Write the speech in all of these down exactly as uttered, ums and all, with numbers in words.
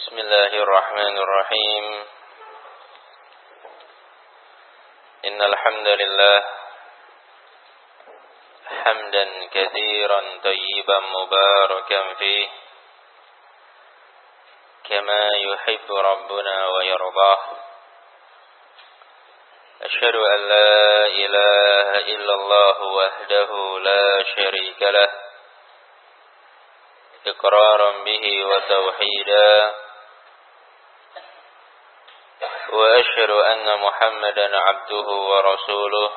بسم الله الرحمن الرحيم إن الحمد لله حمدا كثيرا طيبا مباركا فيه كما يحب ربنا ويرضاه أشهد أن لا إله إلا الله وحده لا شريك له إقرارا به وتوحيدا وأشهد أن محمدا عبده ورسوله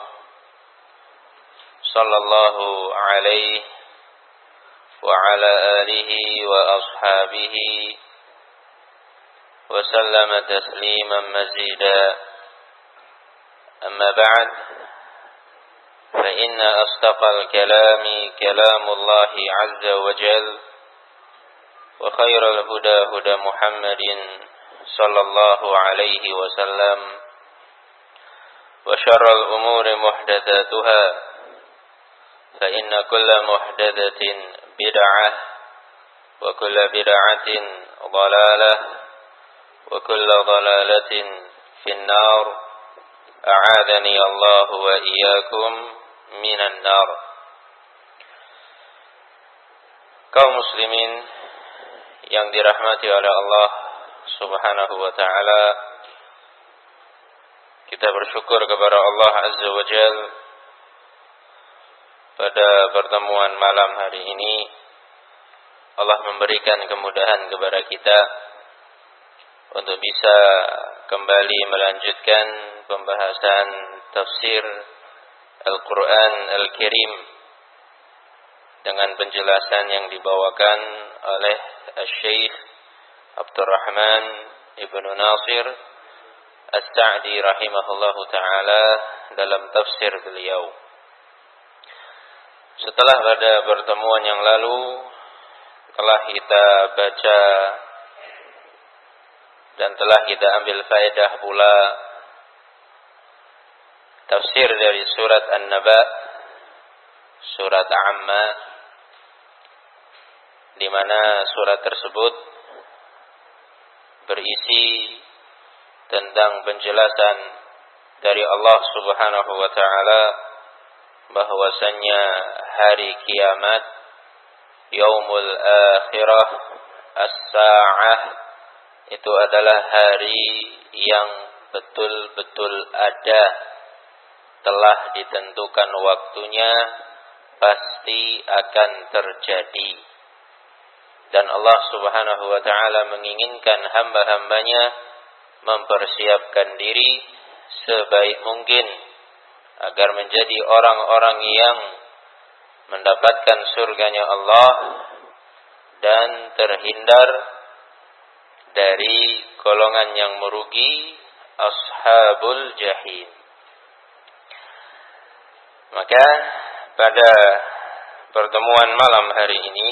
صلى الله عليه وعلى آله وأصحابه وسلم تسليما مزيدا أما بعد فإن أصدق الكلام كلام الله عز وجل وخير الهدى هدى محمد صلى الله عليه وسلم وشر الأمور محدثاتها فإن كل محدثة بدعة وكل بدعة ضلالة وكل ضلالة في النار أعاذني الله وإياكم من النار. Kaum muslimin yang dirahmati oleh Allah Subhanahu wa ta'ala, kita bersyukur kepada Allah Azza wa Jal pada pertemuan malam hari ini. Allah memberikan kemudahan kepada kita untuk bisa kembali melanjutkan pembahasan tafsir Al-Quran Al-Karim dengan penjelasan yang dibawakan oleh Syekh Abdurrahman Ibnu Nasir As-Sa'di rahimahullahu ta'ala dalam tafsir beliau. Setelah pada pertemuan yang lalu telah kita baca dan telah kita ambil faedah pula tafsir dari surat An-Naba, surat Amma, di mana surat tersebut berisi tentang penjelasan dari Allah Subhanahu wa ta'ala bahwasannya hari kiamat, yaumul akhirah, as-sa'ah, itu adalah hari yang betul-betul ada, telah ditentukan waktunya, pasti akan terjadi. Dan Allah Subhanahu wa ta'ala menginginkan hamba-hambanya mempersiapkan diri sebaik mungkin agar menjadi orang-orang yang mendapatkan surganya Allah dan terhindar dari golongan yang merugi, ashabul jahim. Maka pada pertemuan malam hari ini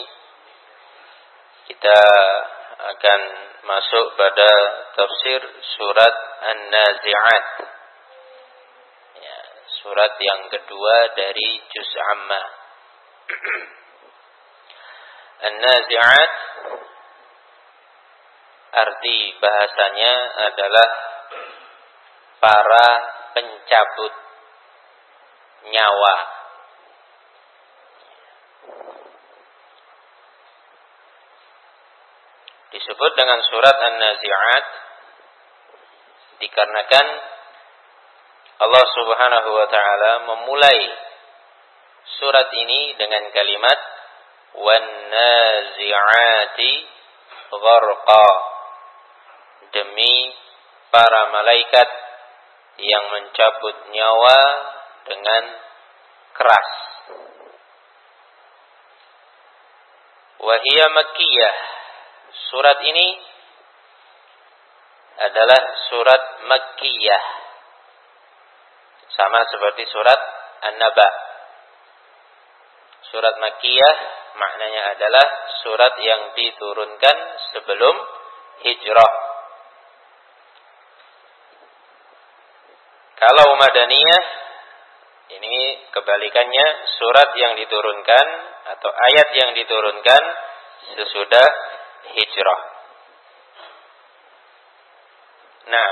kita akan masuk pada tafsir surat An-Nazi'at, ya, surat yang kedua dari juz Amma. An-Nazi'at arti bahasanya adalah para pencabut nyawa. Disebut dengan surat An-Nazi'at dikarenakan Allah Subhanahu wa ta'ala memulai surat ini dengan kalimat wan-nazi'ati gharqa, demi para malaikat yang mencabut nyawa dengan keras. Wa hiya makkiyah, surat ini adalah surat makkiyah, sama seperti surat An-Naba. Surat makkiyah maknanya adalah surat yang diturunkan sebelum hijrah. Kalau madaniyah, ini kebalikannya, surat yang diturunkan atau ayat yang diturunkan sesudah hijrah. Nah,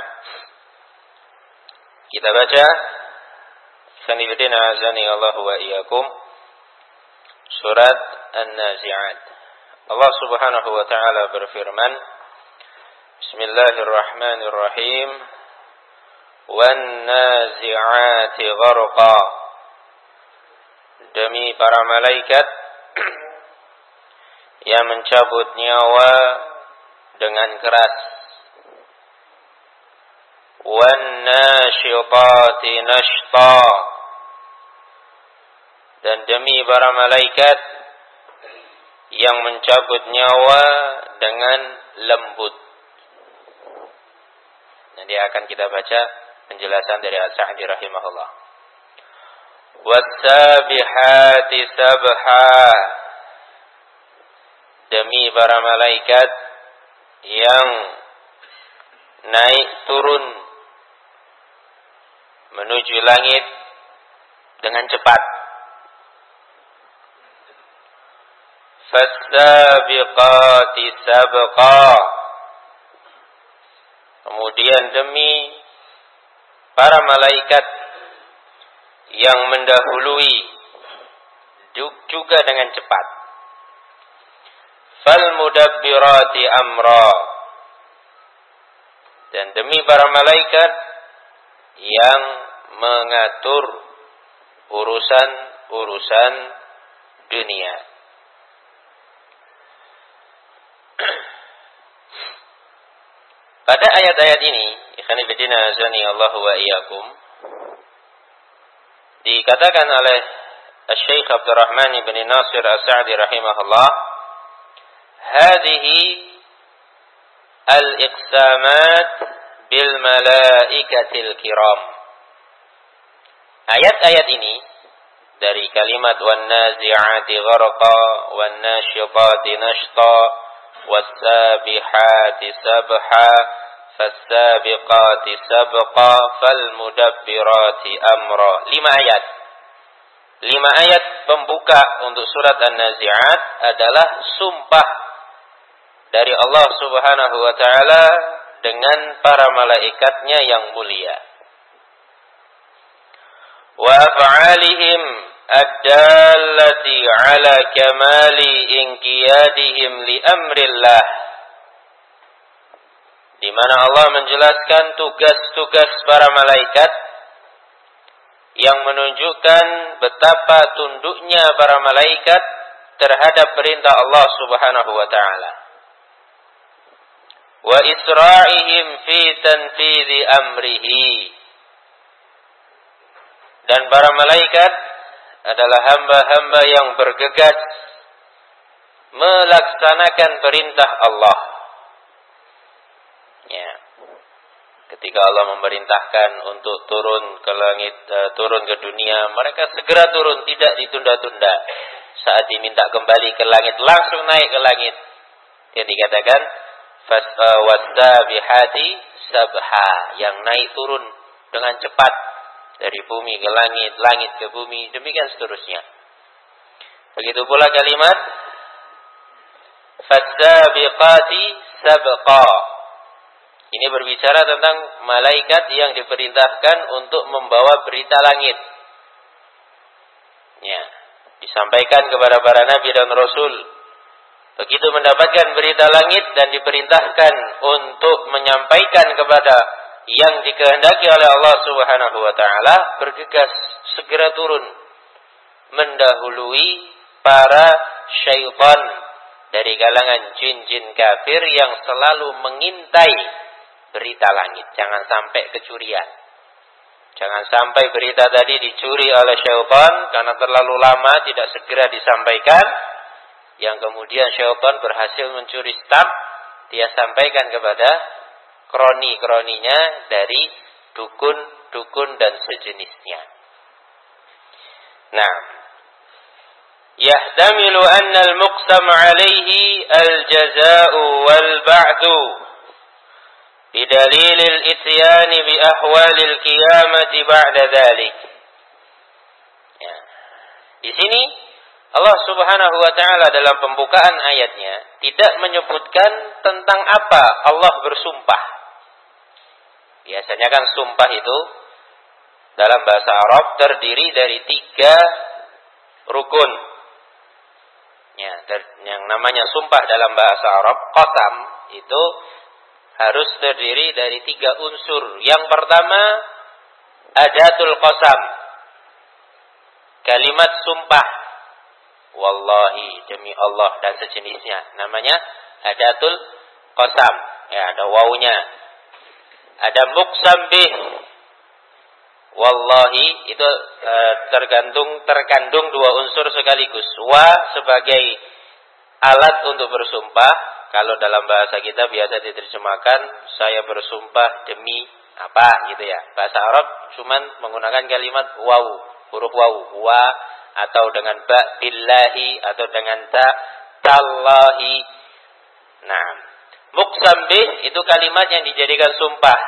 kita baca sanibidina azani Allah wa iyyakum surat An-Nazi'at. Allah Subhanahu wa taala berfirman, Bismillahirrahmanirrahim. Wan nazi'ati gharqa. Demi para malaikat yang mencabut nyawa dengan keras. Wan nasyitati nashta. Dan demi para malaikat yang mencabut nyawa dengan lembut. Nanti akan kita baca penjelasan dari As-Sa'di rahimahullah. Was-sabihati sabha. Demi para malaikat yang naik turun menuju langit dengan cepat. Fas-sabiqati sabqa. Kemudian demi para malaikat yang mendahului juga dengan cepat. Fal mudabbirati amra. Dan demi para malaikat yang mengatur urusan-urusan dunia. Pada ayat-ayat ini, ikhwan fillah azani Allah wa iyyakum, dikatakan oleh Syekh Abdurrahman bin Nasir As-Sa'di rahimahullah, hadhihi al-iqsamat bil malaikatil kiram. Ayat-ayat ini dari kalimat wan nazi'ati gharqa, wan nasyitati nashta, was-sabihati sabha, fas-sabiqati sabqa, fal-mudabbirati amra. Lima ayat. Lima ayat pembuka untuk surat An-Nazi'at adalah sumpah dari Allah Subhanahu wa taala dengan para malaikatnya yang mulia. Wa af'alihim ad-dallati ala kamali inqiyadihim li amrillah. Di mana Allah menjelaskan tugas-tugas para malaikat yang menunjukkan betapa tunduknya para malaikat terhadap perintah Allah Subhanahu wa taala. Wa isra'ihim fi tanfidhi amrihi. Dan para malaikat adalah hamba-hamba yang bergegas melaksanakan perintah Allah. Ya. Ketika Allah memerintahkan untuk turun ke langit, uh, turun ke dunia, mereka segera turun, tidak ditunda-tunda. Saat diminta kembali ke langit, langsung naik ke langit. Yang dikatakan was-sabihati sabha, yang naik turun dengan cepat dari bumi ke langit, langit ke bumi, demikian seterusnya. Begitu pula kalimat fas-sabiqati sabqa. Ini berbicara tentang malaikat yang diperintahkan untuk membawa berita langit. Ya, disampaikan kepada para nabi dan rasul. Begitu mendapatkan berita langit dan diperintahkan untuk menyampaikan kepada yang dikehendaki oleh Allah Subhanahu wa taala, bergegas segera turun mendahului para syaitan dari kalangan jin-jin kafir yang selalu mengintai berita langit. Jangan sampai kecurian. Jangan sampai berita tadi dicuri oleh syaitan karena terlalu lama tidak segera disampaikan, yang kemudian syaitan berhasil mencuri stamp, dia sampaikan kepada kroni-kroninya dari dukun-dukun dan sejenisnya. Nah, yahtamilu anna al-muqsam alaihi al-jaza'u wal-ba'du bidalil al-ityan bi ahwal al-qiyamati ba'da dhalik. Ya. Di sini Allah Subhanahu wa taala dalam pembukaan ayatnya tidak menyebutkan tentang apa Allah bersumpah. Biasanya kan sumpah itu dalam bahasa Arab terdiri dari tiga rukun. Ya, yang namanya sumpah dalam bahasa Arab, qasam, itu harus terdiri dari tiga unsur. Yang pertama, adatul qasam. Kalimat sumpah. Wallahi, demi Allah, dan sejenisnya. Namanya adatul qasam. Ya, ada wawunya. Ada muqsam bih. Wallahi, itu e, tergantung terkandung dua unsur sekaligus. Wa sebagai alat untuk bersumpah. Kalau dalam bahasa kita biasa diterjemahkan, saya bersumpah demi apa gitu ya. Bahasa Arab cuman menggunakan kalimat wawu, huruf wawu. Wa atau dengan ba, billahi, atau dengan ta, tallahi. Nah, muqsam bih itu kalimat yang dijadikan sumpah.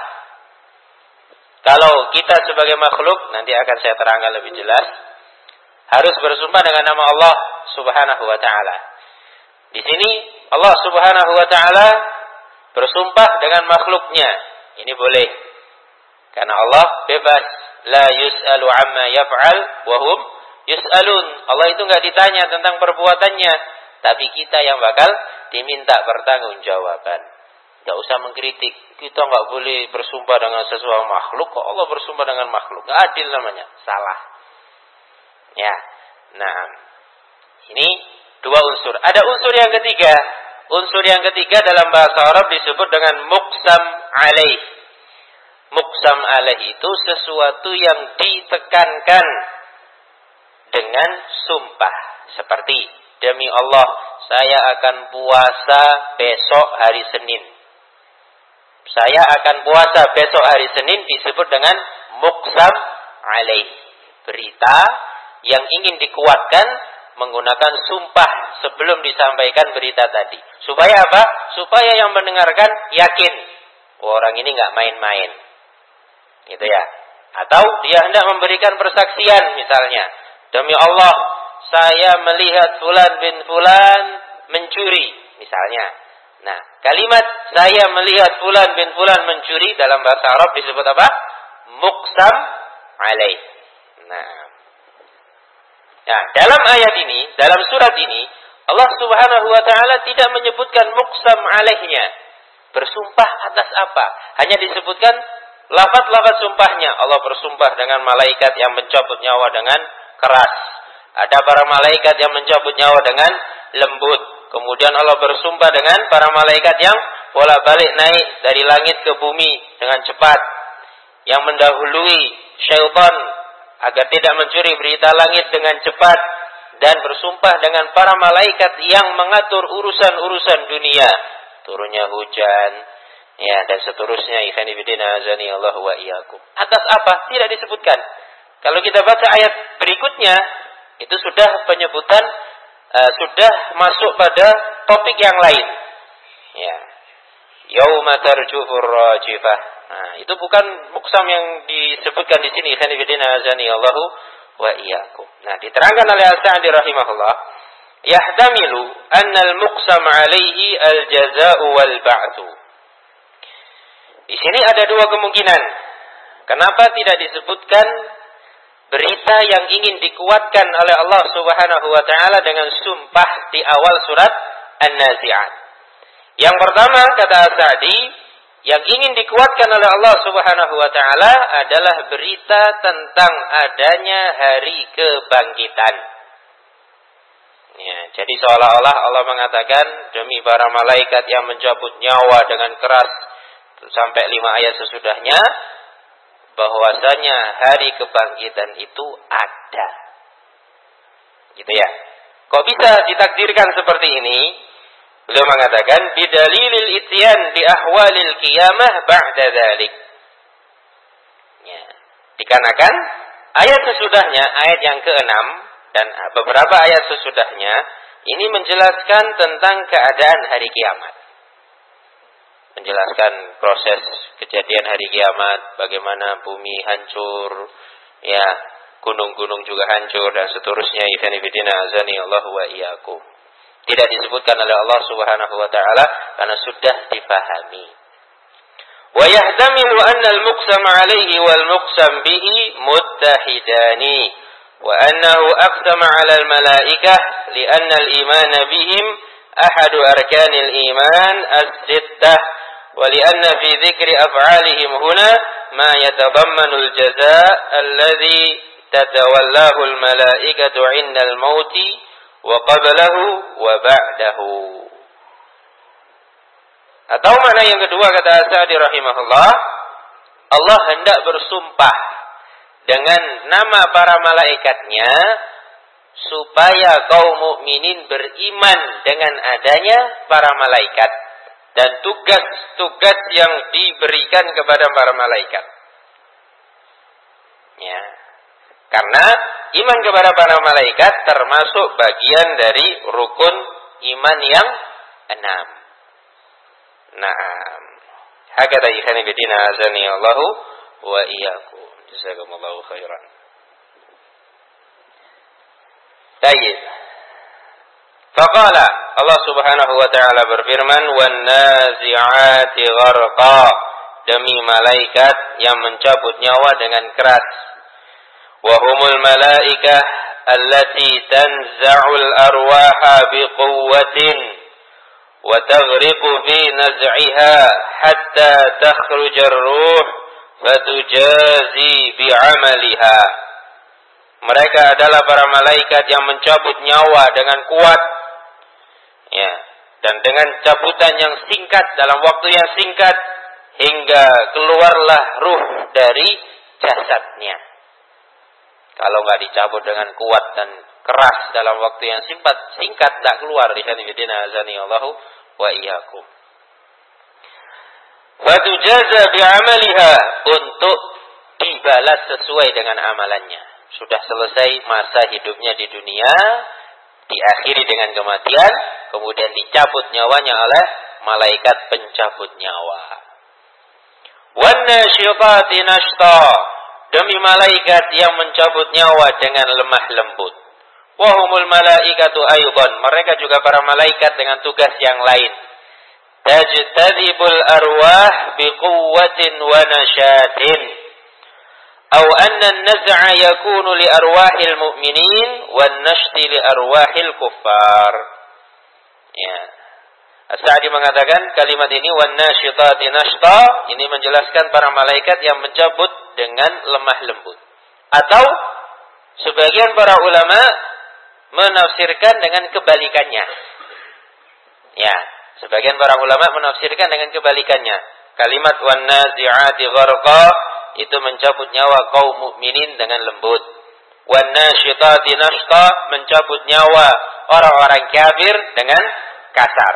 Kalau kita sebagai makhluk, nanti akan saya terangkan lebih jelas, harus bersumpah dengan nama Allah Subhanahu wa ta'ala. Di sini Allah Subhanahu wa ta'ala bersumpah dengan makhluknya. Ini boleh. Karena Allah bebas. La yus'alu amma yaf'al wa hum yus'alun. Allah itu enggak ditanya tentang perbuatannya, tapi kita yang bakal diminta pertanggungjawaban. Tidak usah mengkritik. Kita enggak boleh bersumpah dengan sesuatu makhluk, kok Allah bersumpah dengan makhluk. Enggak adil namanya. Salah. Ya. Nah, ini dua unsur. Ada unsur yang ketiga. Unsur yang ketiga dalam bahasa Arab disebut dengan muqsam alaih. Muqsam alaih itu sesuatu yang ditekankan dengan sumpah. Seperti, demi Allah, saya akan puasa besok hari Senin. Saya akan puasa besok hari Senin disebut dengan muqsam alaih. Berita yang ingin dikuatkan menggunakan sumpah sebelum disampaikan berita tadi. Supaya apa? Supaya yang mendengarkan yakin, oh, orang ini nggak main-main. Gitu ya. Atau dia hendak memberikan persaksian misalnya. Demi Allah, saya melihat fulan bin fulan mencuri misalnya. Nah, kalimat saya melihat fulan bin fulan mencuri dalam bahasa Arab disebut apa? Muqsam alaih. Nah, Nah, dalam ayat ini, dalam surat ini, Allah Subhanahu wa ta'ala tidak menyebutkan muqsam alaihnya. Bersumpah atas apa? Hanya disebutkan lafaz-lafaz sumpahnya. Allah bersumpah dengan malaikat yang mencabut nyawa dengan keras. Ada para malaikat yang mencabut nyawa dengan lembut. Kemudian Allah bersumpah dengan para malaikat yang bolak-balik naik dari langit ke bumi dengan cepat. Yang mendahului syaitan agar tidak mencuri berita langit dengan cepat, dan bersumpah dengan para malaikat yang mengatur urusan-urusan dunia, turunnya hujan, ya, dan seterusnya. Ikhwan fillah azani Allah wa iyyakum. Atas apa? Tidak disebutkan. Kalau kita baca ayat berikutnya, itu sudah penyebutan, uh, sudah masuk pada topik yang lain. Ya, yauma tarjufur rajifah. Nah, itu bukan muqsam yang disebutkan di sini. Khanifidina azani Allahu wa iyyakum. Nah, diterangkan oleh As-Sa'di rahimahullah, yahtamilu anna al-muqsam alaihi al-jaza'u wal ba'tsu. Di sini ada dua kemungkinan. Kenapa tidak disebutkan berita yang ingin dikuatkan oleh Allah Subhanahu wa taala dengan sumpah di awal surat An-Nazi'at? Yang pertama, kata As-Sa'di, yang ingin dikuatkan oleh Allah Subhanahu wa ta'ala adalah berita tentang adanya hari kebangkitan. Ya, jadi seolah-olah Allah mengatakan, demi para malaikat yang mencabut nyawa dengan keras, sampai lima ayat sesudahnya, bahwasanya hari kebangkitan itu ada. Gitu ya. Kok bisa ditakdirkan seperti ini? Beliau mengatakan bidalilil ityan di ahwalil qiyamah ba'da dzalik. Ya, dikarenakan ayat sesudahnya, ayat yang keenam dan beberapa ayat sesudahnya ini menjelaskan tentang keadaan hari kiamat. Menjelaskan proses kejadian hari kiamat, bagaimana bumi hancur, ya, gunung-gunung juga hancur dan seterusnya. Ikhwan fillah azani Allah wa iyyakum. Tidak disebutkan oleh Allah Subhanahu wa taala karena sudah dipahami. Wa yahtamilu anna al-muqsam alayhi wal muqsam bihi muttahidani wa annahu aqsama 'ala al-malaikah li'anna al-iman bihim ahadu arkanil iman as-sittah wa li'anna fi dhikri af'alihim huna ma yatadammanu al-jazaa alladhi tatawallahu al-malaikatu 'inda al-mauti wa qablahu wa ba'dahu. Atau makna yang kedua kata As-Sa'di rahimahullah, Allah hendak bersumpah dengan nama para malaikatnya supaya kaum mukminin beriman dengan adanya para malaikat dan tugas-tugas yang diberikan kepada para malaikat. Ya. Karena iman kepada para malaikat termasuk bagian dari rukun iman yang enam. Naam. Hakata ikhani bidina azani Allahu wa iyyakum. Jazakumullahu khairan. Baik. Faqala Allah Subhanahu wa taala berfirman, "Wan nazi'ati gharqa." Demi malaikat yang mencabut nyawa dengan keras. Wa humul malaikah allati tanza'ul arwaha biquwwatin wa taghriqu fi naz'iha hatta takhruja ar-ruh fatujazi bi'amaliha. Mereka adalah para malaikat yang mencabut nyawa dengan kuat, ya, dan dengan cabutan yang singkat dalam waktu yang singkat hingga keluarlah ruh dari jasadnya. Kalau nggak dicabut dengan kuat dan keras dalam waktu yang singkat, singkat tak keluar. Ikhwanifidina azani Allahu wa iyyakum. Fatujaza bi'amaliha, untuk dibalas sesuai dengan amalannya. Sudah selesai masa hidupnya di dunia, diakhiri dengan kematian, kemudian dicabut nyawanya oleh malaikat pencabut nyawa. Wan nasyitati nashta, demi malaikat yang mencabut nyawa dengan lemah lembut. Wa humul malaikatu aydan, mereka juga para malaikat dengan tugas yang lain. Tajtadibul arwah biquwwatin wa nashatin. Aw anna an-naz'a yakunu li arwahil mu'minin wan nashti li arwahil kuffar. Ya. As-Sa'di mengatakan kalimat ini wan nasyitati nashta, ini menjelaskan para malaikat yang mencabut dengan lemah lembut. Atau sebagian para ulama menafsirkan dengan kebalikannya. Ya, sebagian para ulama menafsirkan dengan kebalikannya. Kalimat wan nazi'ati gharqa itu mencabut nyawa kaum mukminin dengan lembut. Wan nasyitati nashta, mencabut nyawa orang-orang kafir dengan kasar.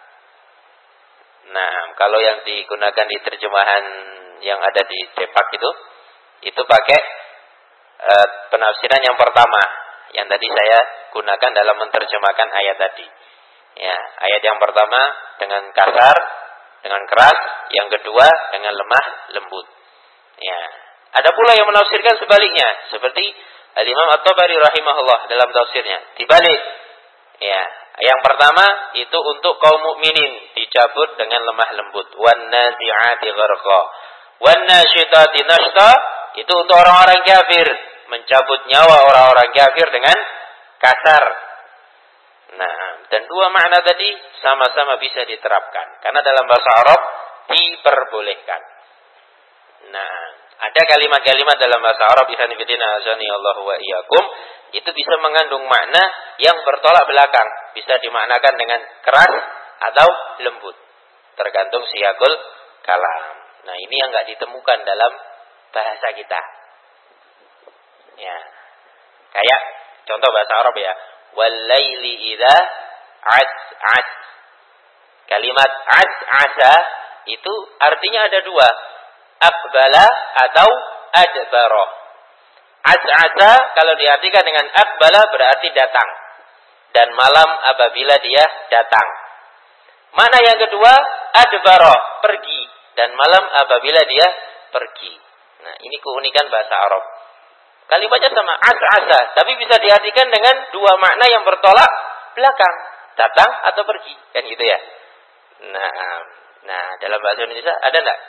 Nah, kalau yang digunakan di terjemahan yang ada di cepak itu, itu pakai uh, penafsiran yang pertama, yang tadi saya gunakan dalam menerjemahkan ayat tadi. Ya, ayat yang pertama dengan kasar, dengan keras, yang kedua dengan lemah lembut. Ya, ada pula yang menafsirkan sebaliknya, seperti Al-Imam At-Tabari rahimahullah dalam tafsirnya. Dibalik. Ya, yang pertama itu untuk kaum mukminin, dicabut dengan lemah lembut. Wan nazi'ati gharqa. Wan nasyitati nashta, itu untuk orang-orang kafir, mencabut nyawa orang-orang kafir dengan kasar. Nah, dan dua makna tadi sama-sama bisa diterapkan, karena dalam bahasa Arab diperbolehkan. Nah, ada kalimat-kalimat dalam bahasa Arab, ikhwanifidina azani Allahu wa iyyakum, itu bisa mengandung makna yang bertolak belakang, bisa dimaknakan dengan keras atau lembut, tergantung siyaqul kalam. Nah, ini yang enggak ditemukan dalam bahasa kita. Ya. Kayak contoh bahasa Arab ya, wal laili idza as'as. Kalimat as'asa itu artinya ada dua, aqbala atau adbara. As'asa kalau diartikan dengan aqbala berarti datang, dan malam apabila dia datang. Mana yang kedua, adbara, pergi, dan malam apabila dia pergi. Nah, ini keunikan bahasa Arab. Kalimatnya sama, as'asa, tapi bisa diartikan dengan dua makna yang bertolak belakang, datang atau pergi, kan gitu ya. Nah, nah dalam bahasa Indonesia ada enggak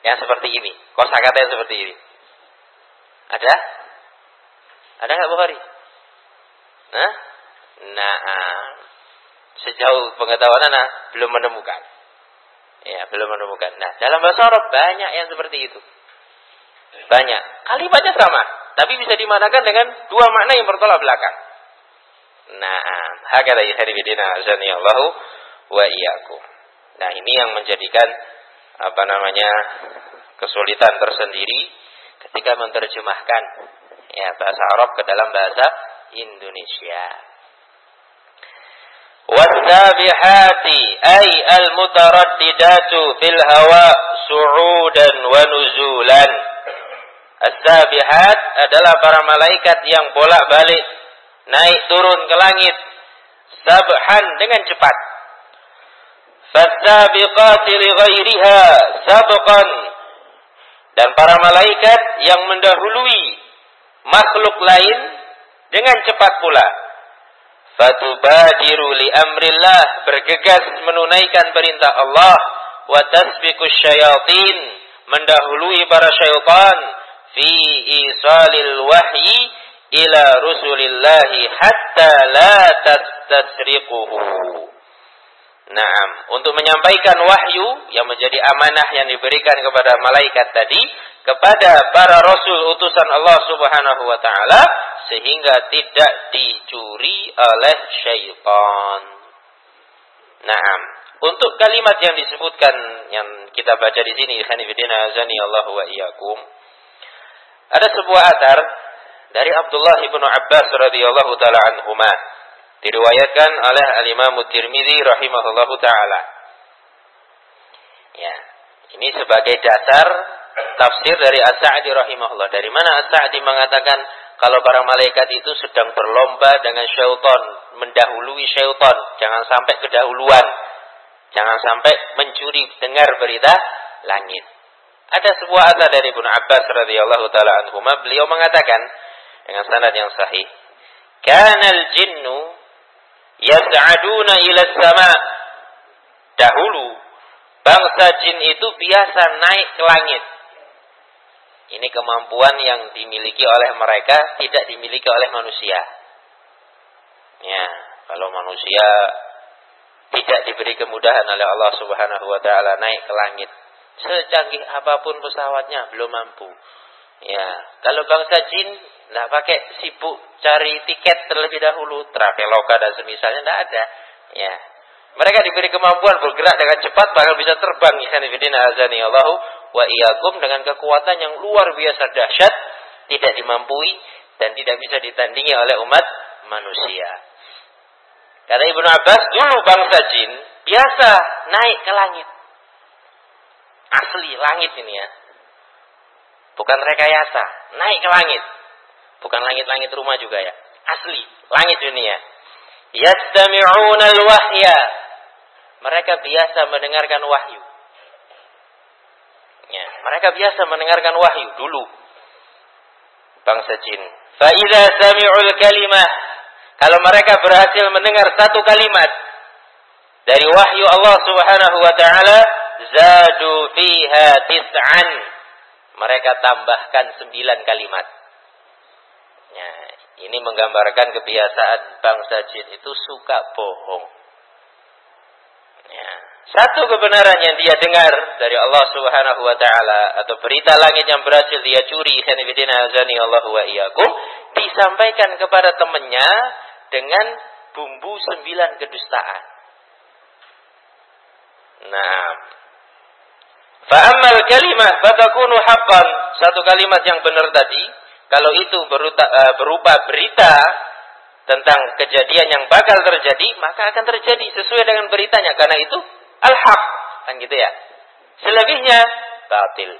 yang seperti ini, kosakata yang seperti ini. Ada? Ada nggak Bukhari? Nah, nah, sejauh pengetahuan anak belum menemukan. Ya, belum menemukan. Nah, dalam bahasa Arab banyak yang seperti itu. Banyak. Kalimatnya sama, tapi bisa dimanakan dengan dua makna yang bertolak belakang. Nah, hakala ikhwani azanillahu wa iyyakum. Nah, ini yang menjadikan apa namanya kesulitan tersendiri ketika menerjemahkan ya bahasa Arab ke dalam bahasa Indonesia. Wasabihati ay al-mutaraddidatu fil hawa su'udan wa nuzulan. As-sabihat adalah para malaikat yang bolak-balik naik turun ke langit sabhan dengan cepat. Fasabiqati li ghairiha sabqan. Dan para malaikat yang mendahului makhluk lain dengan cepat pula. Fatubadiru li amrillah, bergegas menunaikan perintah Allah. Wa tasbiqus syayatin, mendahului para syaitan. Fi isalil wahyi ila rusulillahi hatta la tastasriquhu. Naam, untuk menyampaikan wahyu yang menjadi amanah yang diberikan kepada malaikat tadi kepada para rasul utusan Allah Subhanahu wa taala sehingga tidak dicuri oleh syaitan. Naam, untuk kalimat yang disebutkan yang kita baca di sini khanifidina azani Allah wa iyyakum, ada sebuah athar dari Abdullah bin Abbas radhiyallahu taala anhuma, diriwayatkan oleh al-Imam Tirmidzi rahimahullahu taala. Ya, ini sebagai dasar tafsir dari As-Sa'di rahimahullah. Dari mana As-Sa'di mengatakan kalau para malaikat itu sedang berlomba dengan syaitan, mendahului syaitan, jangan sampai kedahuluan, jangan sampai mencuri dengar berita langit. Ada sebuah athar dari Ibnu Abbas radhiyallahu taala anhuma, beliau mengatakan dengan sanad yang sahih, "Kanal jinnu yas'aduna ila sama." Dahulu bangsa jin itu biasa naik ke langit. Ini kemampuan yang dimiliki oleh mereka, tidak dimiliki oleh manusia. Ya, kalau manusia tidak diberi kemudahan oleh Allah Subhanahu wa taala naik ke langit, secanggih apapun pesawatnya belum mampu. Ya, kalau bangsa jin tidak pakai sibuk cari tiket terlebih dahulu, Traveloka dan semisalnya tidak ada. Ya, mereka diberi kemampuan bergerak dengan cepat, bahkan bisa terbang. Ikhwanifidina azani Allahu wa iyyakum, dengan kekuatan yang luar biasa dahsyat, tidak dimampui dan tidak bisa ditandingi oleh umat manusia. Kata Ibnu Abbas, dulu bangsa jin biasa naik ke langit. Asli langit ini ya. Bukan rekayasa, naik ke langit. Bukan langit-langit rumah juga ya. Asli, langit dunia. Yastami'una al-wahya. Mereka biasa mendengarkan wahyu. Ya, mereka biasa mendengarkan wahyu dulu. Bangsa jin. Fa idza sami'ul kalimah. Kalau mereka berhasil mendengar satu kalimat dari wahyu Allah Subhanahu wa taala, zadu fiha tis'an. Mereka tambahkan sembilan kalimat. Ya, ini menggambarkan kebiasaan bangsa jin itu suka bohong. Ya, satu kebenaran yang dia dengar dari Allah Subhanahu wa taala atau berita langit yang berhasil dia curi, khanifidina azani Allah wa iyyakum, disampaikan kepada temannya dengan bumbu sembilan kedustaan. Nah, fa'ammal kalimat fatakunu haqqan, satu kalimat yang benar tadi, kalau itu berupa, uh, berupa berita tentang kejadian yang bakal terjadi, maka akan terjadi sesuai dengan beritanya, karena itu al-haq, kan gitu ya. Selebihnya batil.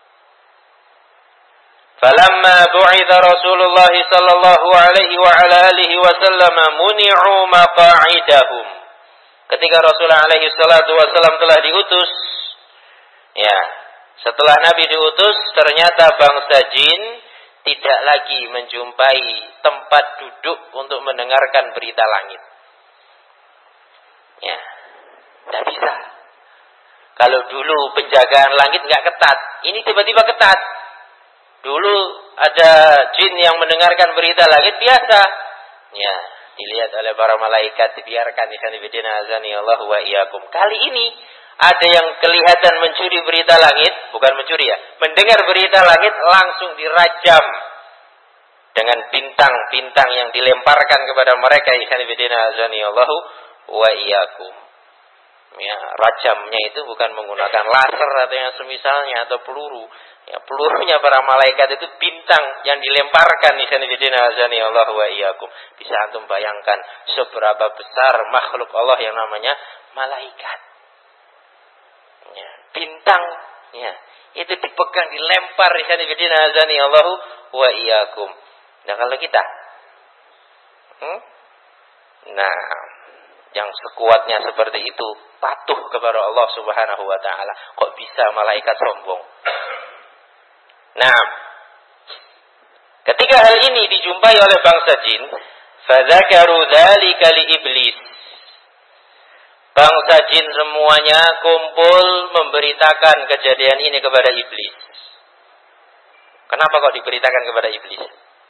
Falamma bu'itha Rasulullah sallallahu alaihi wa ala alihi wasallam muni'u maqa'idahum. Ketika Rasulullah alaihi salatu wasallam telah diutus, ya, setelah Nabi diutus, ternyata bangsa jin tidak lagi menjumpai tempat duduk untuk mendengarkan berita langit. Ya, tidak bisa. Kalau dulu penjagaan langit nggak ketat, ini tiba-tiba ketat. Dulu ada jin yang mendengarkan berita langit biasa. Ya, dilihat oleh para malaikat, dibiarkan ikhwan fillah azani Allah wa iyyakum. Kali ini ada yang kelihatan mencuri berita langit, bukan mencuri ya, mendengar berita langit langsung dirajam dengan bintang-bintang yang dilemparkan kepada mereka ikhwan fillah azani Allah wa iyyakum. Ya, rajamnya itu bukan menggunakan laser atau yang semisalnya atau peluru. Ya, pelurunya para malaikat itu bintang yang dilemparkan ikhwan fillah azani Allah wa iyyakum. Bisa antum bayangkan seberapa besar makhluk Allah yang namanya malaikat. Ya, bintang ya, itu dipegang, dilempar ikhwan fillah azani Allah wa iyyakum. Nah, kalau kita hmm? Nah, yang sekuatnya seperti itu patuh kepada Allah Subhanahu wa taala, kok bisa malaikat sombong? Nah, ketika hal ini dijumpai oleh bangsa jin, fadzakaru dzalika li iblis. Bangsa jin semuanya kumpul memberitakan kejadian ini kepada iblis. Kenapa kok diberitakan kepada iblis?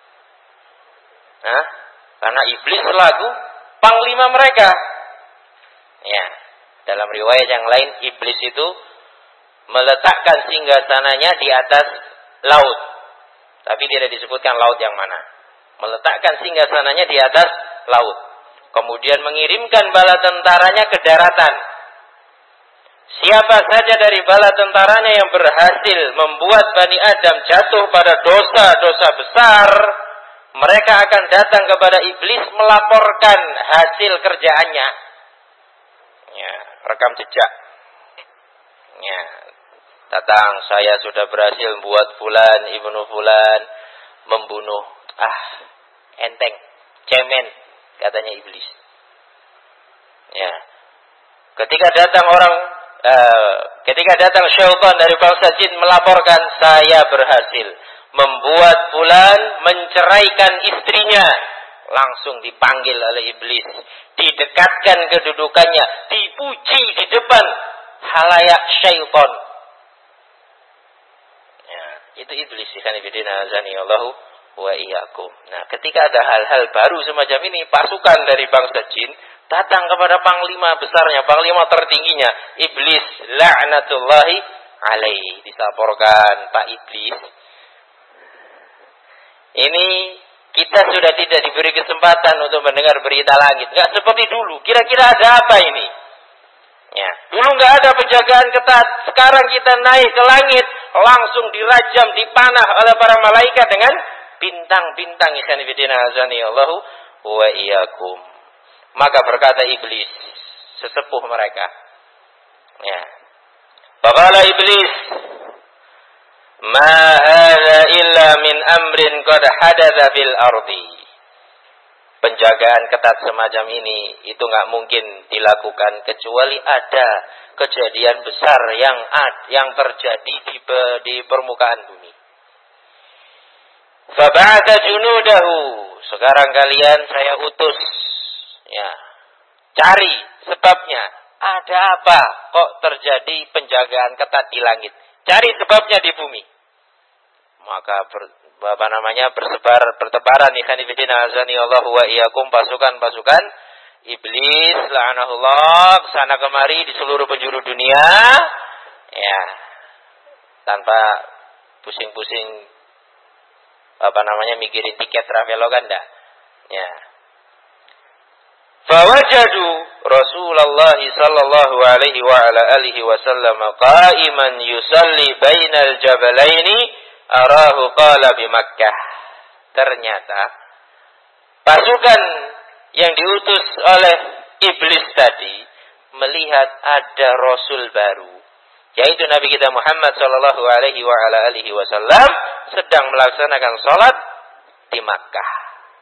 Hah? Karena iblis selaku panglima mereka. Ya, dalam riwayat yang lain iblis itu meletakkan singgasananya di atas laut. Tapi tidak disebutkan laut yang mana. Meletakkan singgasananya di atas laut. Kemudian mengirimkan bala tentaranya ke daratan. Siapa saja dari bala tentaranya yang berhasil membuat Bani Adam jatuh pada dosa-dosa besar, mereka akan datang kepada iblis melaporkan hasil kerjaannya. Ya, rekam jejak. Ya, datang, saya sudah berhasil membuat fulan, ibnu fulan membunuh. Ah, enteng, cemen, katanya iblis. Ya, ketika datang orang, uh, ketika datang syaitan dari bangsa jin melaporkan, saya berhasil membuat fulan menceraikan istrinya, langsung dipanggil oleh iblis, didekatkan kedudukannya, dipuji di depan halayak syaitan. Ya, itu iblis kan ibadina azani Allahu wa iyyakum. Nah, ketika ada hal-hal baru semacam ini, pasukan dari bangsa jin datang kepada panglima besarnya, panglima tertingginya, iblis la'natullahi alaihi. Dilaporkan, Pak Iblis, ini kita sudah tidak diberi kesempatan untuk mendengar berita langit. Nggak seperti dulu. Kira-kira ada apa ini? Ya, dulu nggak ada penjagaan ketat. Sekarang kita naik ke langit, langsung dirajam, dipanah oleh para malaikat dengan bintang-bintang. Ikhwan fillah azani Allahu wa iyyakum. Maka berkata iblis, sesepuh mereka. Ya. Faqala iblis, ma hadza illa min amrin qad hadatsa fil ardi. Penjagaan ketat semacam ini itu enggak mungkin dilakukan kecuali ada kejadian besar yang ad, yang terjadi di, di permukaan bumi. Fa ba'atha junudahu. Sekarang kalian saya utus, ya, cari sebabnya. Ada apa kok terjadi penjagaan ketat di langit? Cari sebabnya di bumi. Maka ber, apa namanya bersebar bertebaran ikhwan fillah azani Allah wa iyyakum pasukan-pasukan iblis la'anahullah sana kemari di seluruh penjuru dunia, ya, tanpa pusing-pusing apa namanya mikirin tiket Traveloka enggak. Ya. Fawajadu Rasulullah sallallahu alaihi wa ala alihi wasallam qa'iman yusalli bainal jabalaini arahu qala bi Makkah. Ternyata pasukan yang diutus oleh iblis tadi melihat ada rasul baru, yaitu Nabi kita Muhammad sallallahu alaihi wa ala alihi wasallam sedang melaksanakan salat di Makkah.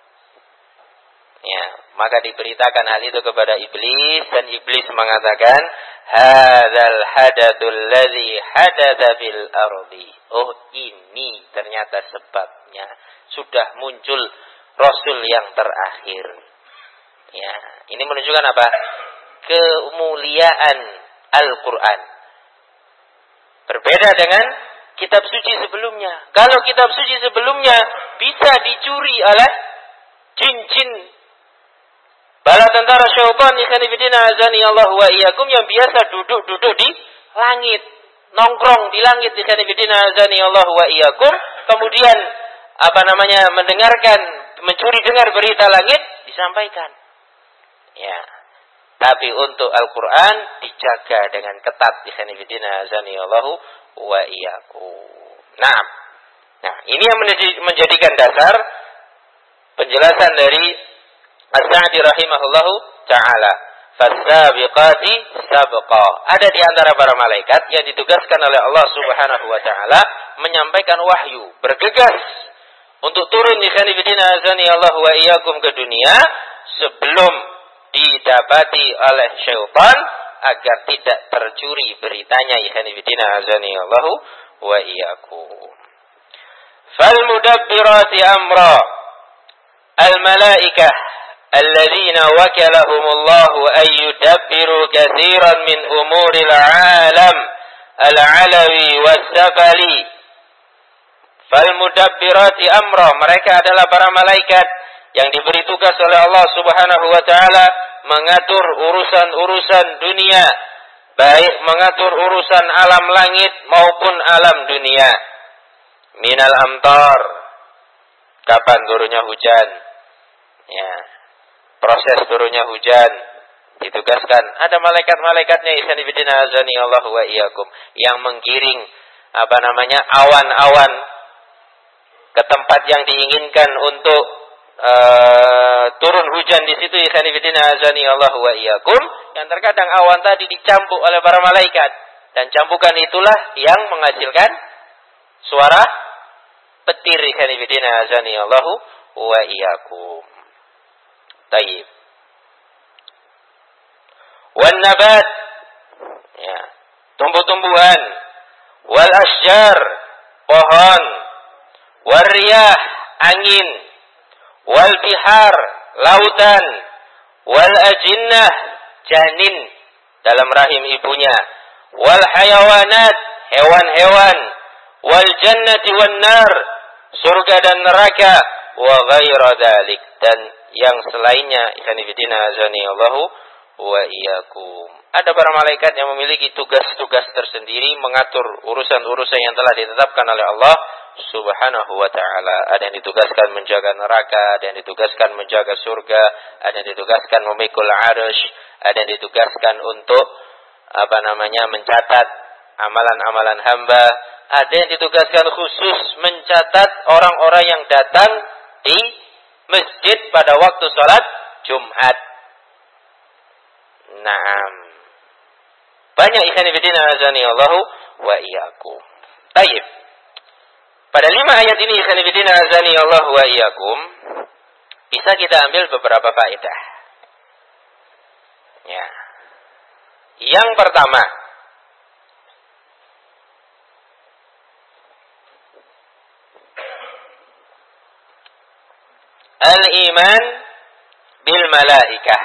Ya, maka diberitakan hal itu kepada iblis dan iblis mengatakan, hadzal hadatul ladzi hadatsa fil ardi. Oh, ini ternyata sebabnya sudah muncul rasul yang terakhir. Ya, ini menunjukkan apa? Kemuliaan Al-Qur'an. Berbeda dengan kitab suci sebelumnya. Kalau kitab suci sebelumnya bisa dicuri oleh jin-jin bala tentara syaitan, ikhwan fillah azani Allah wa iyyakum, yang biasa duduk-duduk di langit, nongkrong di langit, ikhwan fillah azani Allah wa iyyakum, kemudian apa namanya mendengarkan, mencuri dengar berita langit disampaikan. Ya. Tapi untuk Al-Qur'an dijaga dengan ketat, ikhwan fillah azani Allah wa iyyakum. Nah, nah ini yang menjadikan dasar penjelasan dari As-Sa'di rahimahullahu ta'ala. Fas-sabiqati sabqa. Ada di antara para malaikat yang ditugaskan oleh Allah Subhanahu wa taala menyampaikan wahyu, bergegas untuk turun di khanifidina azani Allah wa iyyakum ke dunia sebelum didapati oleh syaitan agar tidak tercuri beritanya, khanifidina azani Allah wa iyyakum. Fal mudabbirati amra. Al-malaikah alladzina wakalahumullahu an yudabbiru katsiran min umuril alam al-alawi was-safali. Fal mudabbirati amra, mereka adalah para malaikat yang diberi tugas oleh Allah Subhanahu wa taala mengatur urusan-urusan dunia, baik mengatur urusan alam langit maupun alam dunia. Minal amtar, kapan turunnya hujan, ya, proses turunnya hujan ditugaskan. Ada malaikat-malaikatnya isanibidina azani Allah wa iyyakum yang menggiring apa namanya awan-awan ke tempat yang diinginkan untuk uh, turun hujan di situ, isanibidina azani Allah wa iyyakum. Yang terkadang awan tadi dicampuk oleh para malaikat, dan campukan itulah yang menghasilkan suara petir, isanibidina azani Allah wa iyyakum. Taib. Wan nabat, ya, tumbuh-tumbuhan, wal asjar, pohon, wal riyah, angin, wal bihar, lautan, wal ajinnah, janin dalam rahim ibunya, wal hayawanat, hewan-hewan, wal jannati wan nar, surga dan neraka, wa ghaira dzalik, dan yang selainnya, ikhwanifidina azani Allahu wa iyyakum. Ada para malaikat yang memiliki tugas-tugas tersendiri mengatur urusan-urusan yang telah ditetapkan oleh Allah Subhanahu wa taala. Ada yang ditugaskan menjaga neraka, ada yang ditugaskan menjaga surga, ada yang ditugaskan memikul arsy, ada yang ditugaskan untuk apa namanya mencatat amalan-amalan hamba, ada yang ditugaskan khusus mencatat orang-orang yang datang di masjid pada waktu sholat Jumat. Naam. Banyak ikhwanifidina azani Allahu wa iyyakum. Taib. Pada lima ayat ini ikhwanifidina azani Allahu wa iyyakum, bisa kita ambil beberapa faedah. Ya. Yang pertama, al-iman bil malaikah.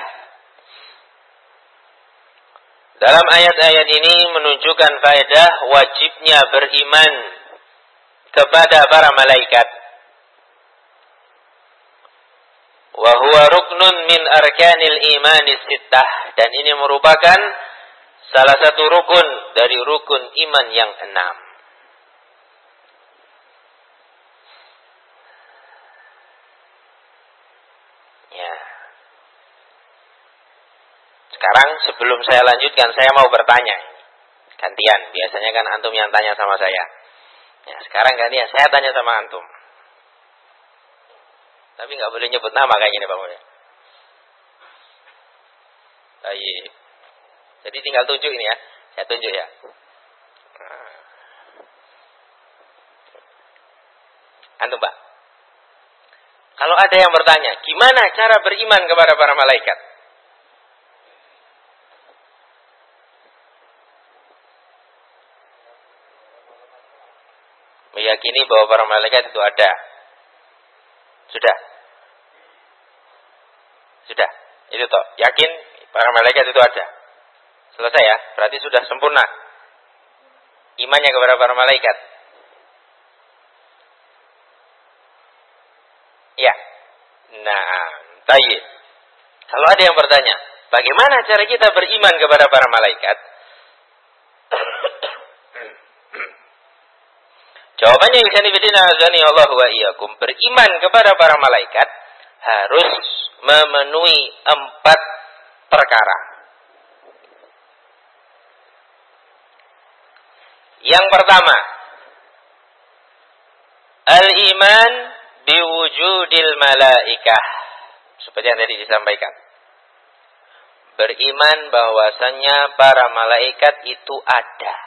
Dalam ayat-ayat ini menunjukkan faedah wajibnya beriman kepada para malaikat. Wa huwa ruknun min arkanil iman sittah, dan ini merupakan salah satu rukun dari rukun iman yang enam. Ya. Sekarang sebelum saya lanjutkan, saya mau bertanya. Gantian, biasanya kan antum yang tanya sama saya. Ya, sekarang gantian, saya tanya sama antum. Tapi nggak boleh nyebut nama kayak gini, Pak Mulya. Baik. Jadi tinggal tunjuk ini ya. Saya tunjuk ya. Nah. Antum, Pak. Kalau ada yang bertanya, gimana cara beriman kepada para malaikat? Meyakini bahwa para malaikat itu ada. Sudah. Sudah. Itu toh. Yakin para malaikat itu ada. Selesai ya. Berarti sudah sempurna. Imannya kepada para malaikat. Ya. Nah, tayyib. Kalau ada yang bertanya, bagaimana cara kita beriman kepada para malaikat? Jawabannya ikhwan fillah azani Allah wa iyyakum, beriman kepada para malaikat harus memenuhi empat perkara. Yang pertama, al-iman biwujudil malaikah. Seperti yang tadi disampaikan. Beriman bahwasannya para malaikat itu ada.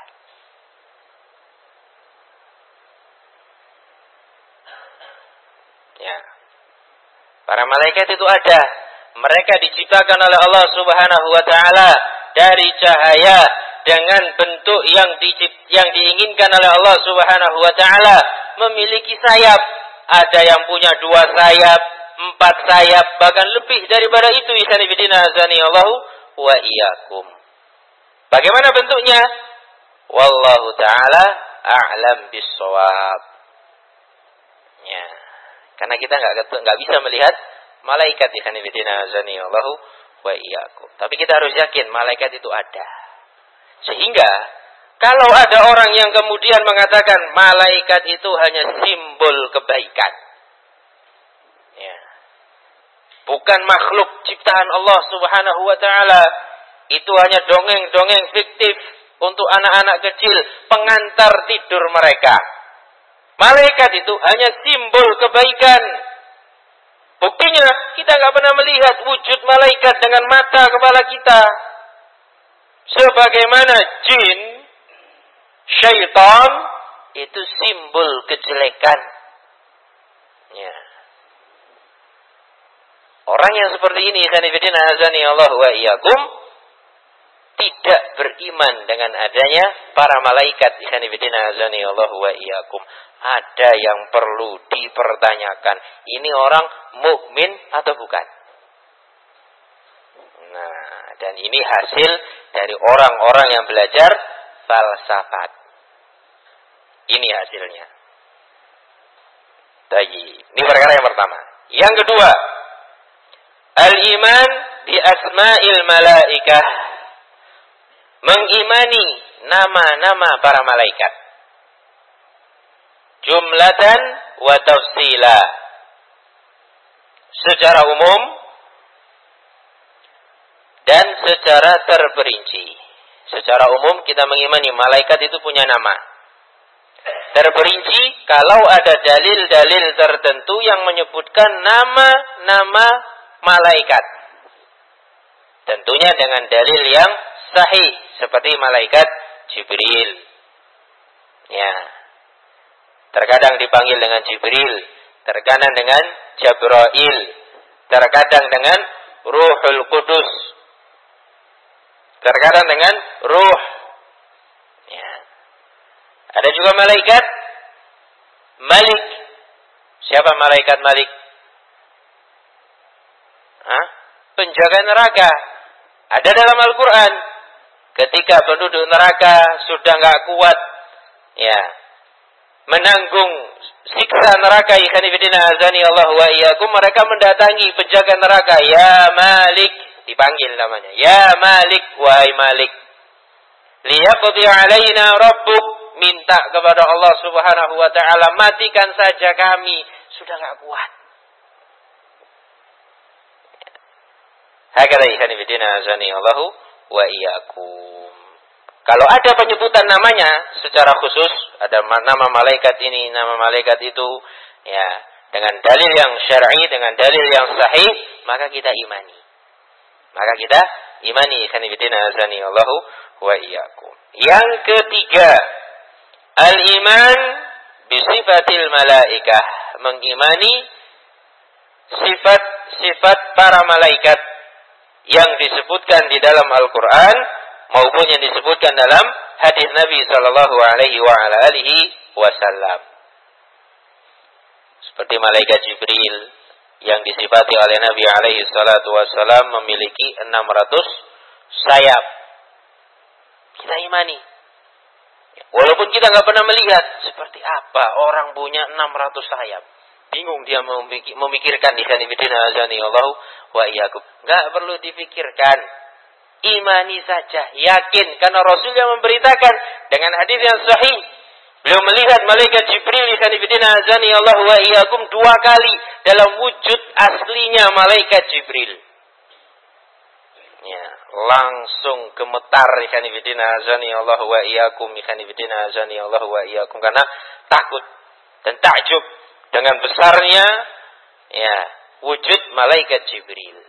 Ya. Para malaikat itu ada. Mereka diciptakan oleh Allah Subhanahu wa taala dari cahaya dengan bentuk yang di, yang diinginkan oleh Allah Subhanahu wa taala, memiliki sayap. Ada yang punya dua sayap, empat sayap, bahkan lebih daripada itu. Ikhwan fillah azani Allah wa iyyakum. Bagaimana bentuknya? Wallahu taala a'lam bis-shawab. Ya. Karena kita enggak enggak bisa melihat malaikat, ikhwan fillah azani Allah wa iyyakum. Tapi kita harus yakin malaikat itu ada. Sehingga kalau ada orang yang kemudian mengatakan malaikat itu hanya simbol kebaikan, ya, bukan makhluk ciptaan Allah Subhanahu wa taala, itu hanya dongeng-dongeng fiktif untuk anak-anak kecil, pengantar tidur mereka. Malaikat itu hanya simbol kebaikan. Buktinya kita nggak pernah melihat wujud malaikat dengan mata kepala kita. Sebagaimana jin, syaitan itu simbol kejelekan. Ya. Orang yang seperti ini, ikhwanifidina azani Allah wa iyyakum, tidak beriman dengan adanya para malaikat, ikhwanifidina azani Allah wa iyyakum. Ada yang perlu dipertanyakan. Ini orang mukmin atau bukan? Nah, dan ini hasil dari orang-orang yang belajar falsafat. Ini hasilnya. Tayyib. Ini perkara yang pertama. Yang kedua, al-iman bi asma'il malaikah. Mengimani nama-nama para malaikat. Jumlatan wa tafsila. Secara umum dan secara terperinci. Secara umum kita mengimani malaikat itu punya nama. Terperinci kalau ada dalil-dalil tertentu yang menyebutkan nama-nama malaikat. Tentunya dengan dalil yang sahih seperti malaikat Jibril. Ya. Terkadang dipanggil dengan Jibril, terkadang dengan Jabrail, terkadang dengan Ruhul Qudus, terkadang dengan Ruh. Ya. Ada juga malaikat Malik. Siapa malaikat Malik? Hah? Penjaga neraka. Ada dalam Al-Quran. Ketika penduduk neraka sudah nggak kuat, ya, menanggung siksa neraka, ikhwanifidina azani Allah wa iyyakum, mereka mendatangi penjaga neraka. Ya Malik, dipanggil namanya. Ya Malik, wahai Malik, liyaqdi alaina rabbuk, minta kepada Allah Subhanahu wa taala, matikan saja kami, sudah enggak kuat. Hakala ikhwanifidina azani Allah wa iyyakum. Kalau ada penyebutan namanya secara khusus, ada nama malaikat ini, nama malaikat itu, ya, dengan dalil yang syar'i, dengan dalil yang sahih, maka kita imani. Maka kita imani, ikhwanifidina azani Allah wa iyyakum. Yang ketiga, al-iman bisifatil malaikah, mengimani sifat-sifat para malaikat yang disebutkan di dalam Al-Quran maupun yang disebutkan dalam hadis Nabi sallallahu alaihi wa ala alihi wasallam. Seperti malaikat Jibril yang disifati oleh Nabi alaihi salatu wasallam memiliki enam ratus sayap. Kita imani. Walaupun kita nggak pernah melihat seperti apa orang punya enam ratus sayap. Bingung dia memikirkan di sana bidina azani Allah wa iyyakum. Nggak perlu dipikirkan. Imani saja, yakin karena Rasul yang memberitakan dengan hadis yang sahih. Beliau melihat malaikat Jibril di sana bidina azani Allah wa iyyakum dua kali dalam wujud aslinya malaikat Jibril. Ya, langsung gemetar ikan ibidina azani Allah wa iyyakum ikan ibidina azani Allah wa iyyakum karena takut dan takjub dengan besarnya ya wujud malaikat Jibril.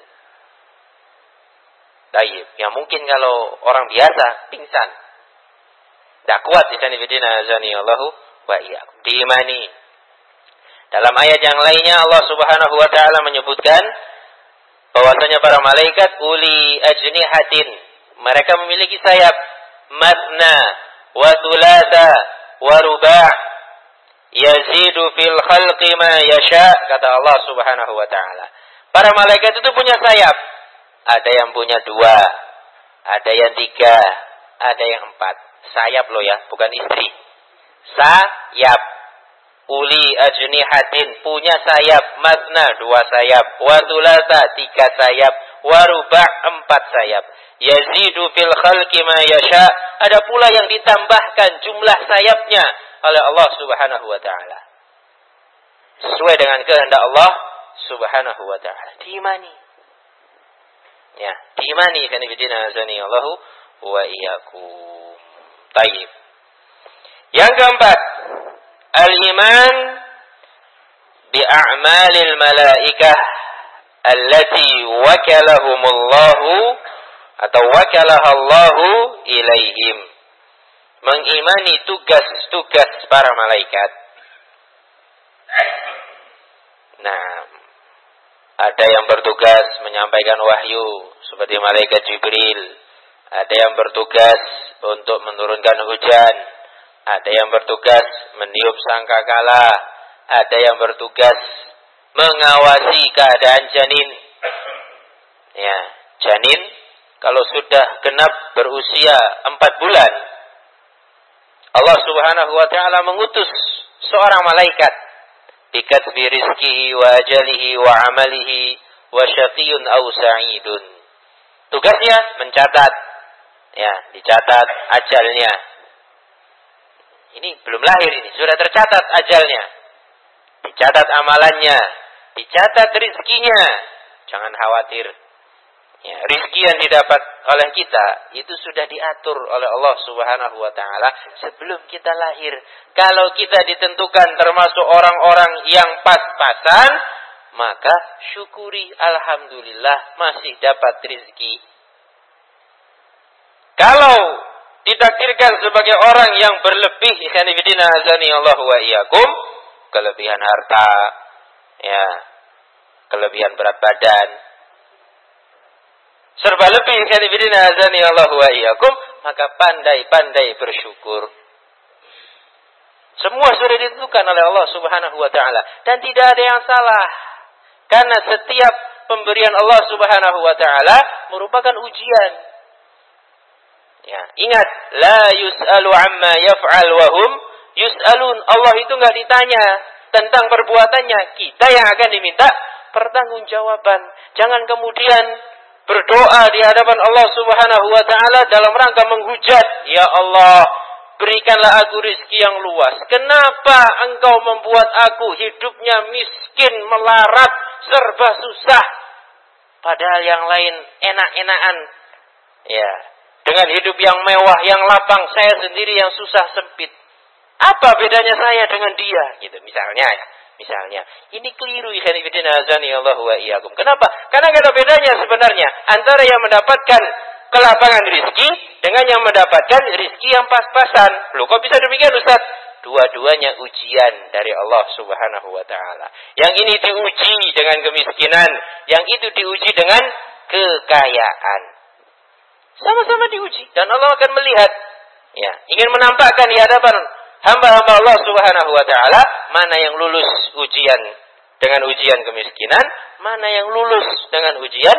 Tayyib, ya mungkin kalau orang biasa pingsan. Tak kuat ikan ibidina azani Allah wa iyyakum. Diimani. Dalam ayat yang lainnya Allah Subhanahu wa taala menyebutkan bahwasanya para malaikat uli ajnihatin, mereka memiliki sayap, matna wa thulatha wa ruba', yazidu fil khalqi ma yasha, kata Allah Subhanahu wa taala. Para malaikat itu punya sayap. Ada yang punya dua, ada yang tiga, ada yang empat. Sayap loh ya, bukan istri. Sayap. Uli ajnihatin, punya sayap, matna dua sayap, wa thulatha tiga sayap, wa ruba' empat sayap. Yazidu fil khalqi ma yasha, ada pula yang ditambahkan jumlah sayapnya oleh Allah Subhanahu wa taala. Sesuai dengan kehendak Allah Subhanahu wa taala. Diimani. Ya, diimani kan bidina azani Allahu wa iyyakum. Tayyib. Yang keempat, al-iman bi'a'malil malaikah allati wakalahumullahu atau wakalahallahu ilaihim. Mengimani tugas-tugas para malaikat. Nah, ada yang bertugas menyampaikan wahyu seperti malaikat Jibril. Ada yang bertugas untuk menurunkan hujan. Ada yang bertugas meniup sangkakala. Ada yang bertugas mengawasi keadaan janin. Ya, janin kalau sudah genap berusia empat bulan, Allah Subhanahu wa taala mengutus seorang malaikat bikatbi rizkihi wa ajalihi wa amalihi wa syaqiyun aw sa'idun. Tugasnya mencatat, ya, dicatat ajalnya. Ini belum lahir ini, sudah tercatat ajalnya. Dicatat amalannya, dicatat rizkinya. Jangan khawatir. Ya, rizki yang didapat oleh kita itu sudah diatur oleh Allah Subhanahu wa taala sebelum kita lahir. Kalau kita ditentukan termasuk orang-orang yang pas-pasan, maka syukuri, alhamdulillah masih dapat rizki. Kalau ditakdirkan sebagai orang yang berlebih, ikhwan fillah azani Allah wa iyyakum, kelebihan harta, ya, kelebihan berat badan, serba lebih, ikhwan fillah azani Allah wa iyyakum, maka pandai-pandai bersyukur. Semua sudah ditentukan oleh Allah Subhanahu wa taala dan tidak ada yang salah. Karena setiap pemberian Allah Subhanahu wa taala merupakan ujian. Ya, ingat, la yus'alu amma yaf'al wa hum yus'alun. Allah itu enggak ditanya tentang perbuatannya, kita yang akan diminta pertanggungjawaban. Jangan kemudian berdoa di hadapan Allah Subhanahu wa taala dalam rangka menghujat, ya Allah, berikanlah aku rizki yang luas. Kenapa engkau membuat aku hidupnya miskin, melarat, serba susah, padahal yang lain enak-enakan, ya, dengan hidup yang mewah, yang lapang, saya sendiri yang susah sempit. Apa bedanya saya dengan dia? Gitu misalnya ya. Misalnya, ini keliru, ikhwan fillah azani Allah wa iyyakum. Kenapa? Karena tidak ada bedanya sebenarnya antara yang mendapatkan kelapangan rizki dengan yang mendapatkan rizki yang pas-pasan. Loh, kok bisa demikian, Ustaz? Dua-duanya ujian dari Allah Subhanahu wa taala. Yang ini diuji dengan kemiskinan, yang itu diuji dengan kekayaan. Sama-sama diuji dan Allah akan melihat, ya, ingin menampakkan di hadapan hamba-hamba Allah Subhanahu wa taala mana yang lulus ujian dengan ujian kemiskinan, mana yang lulus dengan ujian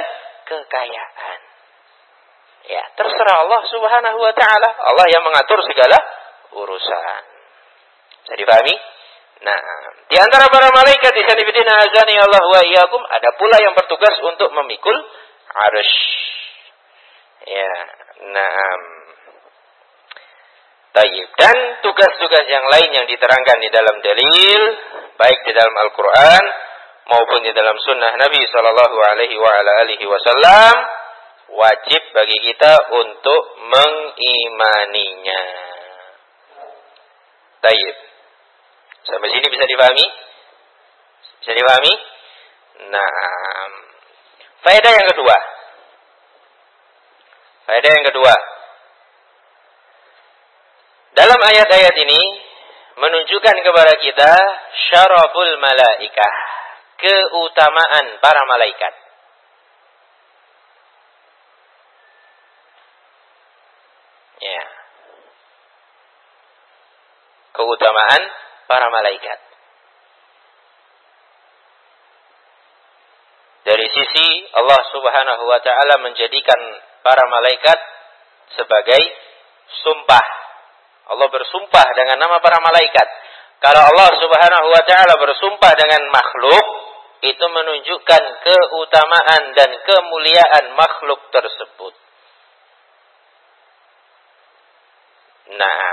kekayaan. Ya, terserah Allah Subhanahu wa taala. Allah yang mengatur segala urusan. Bisa dipahami? Nah, di antara para malaikat di sana bidina azani Allah wa iyyakum ada pula yang bertugas untuk memikul arsy. Ya, naam. Tayyib. Dan tugas-tugas yang lain yang diterangkan di dalam dalil, baik di dalam Al-Quran maupun di dalam sunnah Nabi Sallallahu Alaihi wa ala alihi Wasallam, wajib bagi kita untuk mengimaninya. Tayyib. Sampai sini bisa dipahami? Bisa dipahami? Nah, faedah yang kedua. Faedah yang kedua. Dalam ayat-ayat ini menunjukkan kepada kita syaraful malaikah, keutamaan para malaikat. Ya. Keutamaan para malaikat. Dari sisi Allah Subhanahu wa taala menjadikan para malaikat sebagai sumpah. Allah bersumpah dengan nama para malaikat. Kalau Allah Subhanahu wa taala bersumpah dengan makhluk, itu menunjukkan keutamaan dan kemuliaan makhluk tersebut. Nah,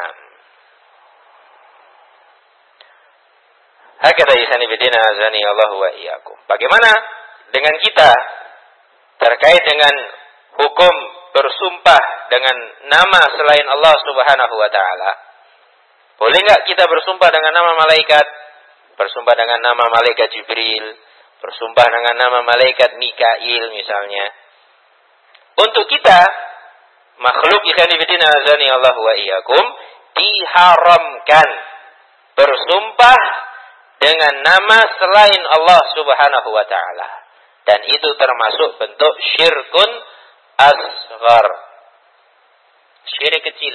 hakata isani bidina azani Allah wa iyyakum. Bagaimana dengan kita terkait dengan hukum bersumpah dengan nama selain Allah Subhanahu wa taala? Boleh enggak kita bersumpah dengan nama malaikat? Bersumpah dengan nama malaikat Jibril, bersumpah dengan nama malaikat Mikail misalnya. Untuk kita makhluk ikhwan fillah azani Allah wa iyyakum diharamkan bersumpah dengan nama selain Allah Subhanahu wa taala. Dan itu termasuk bentuk syirkun asghar. Syirik kecil.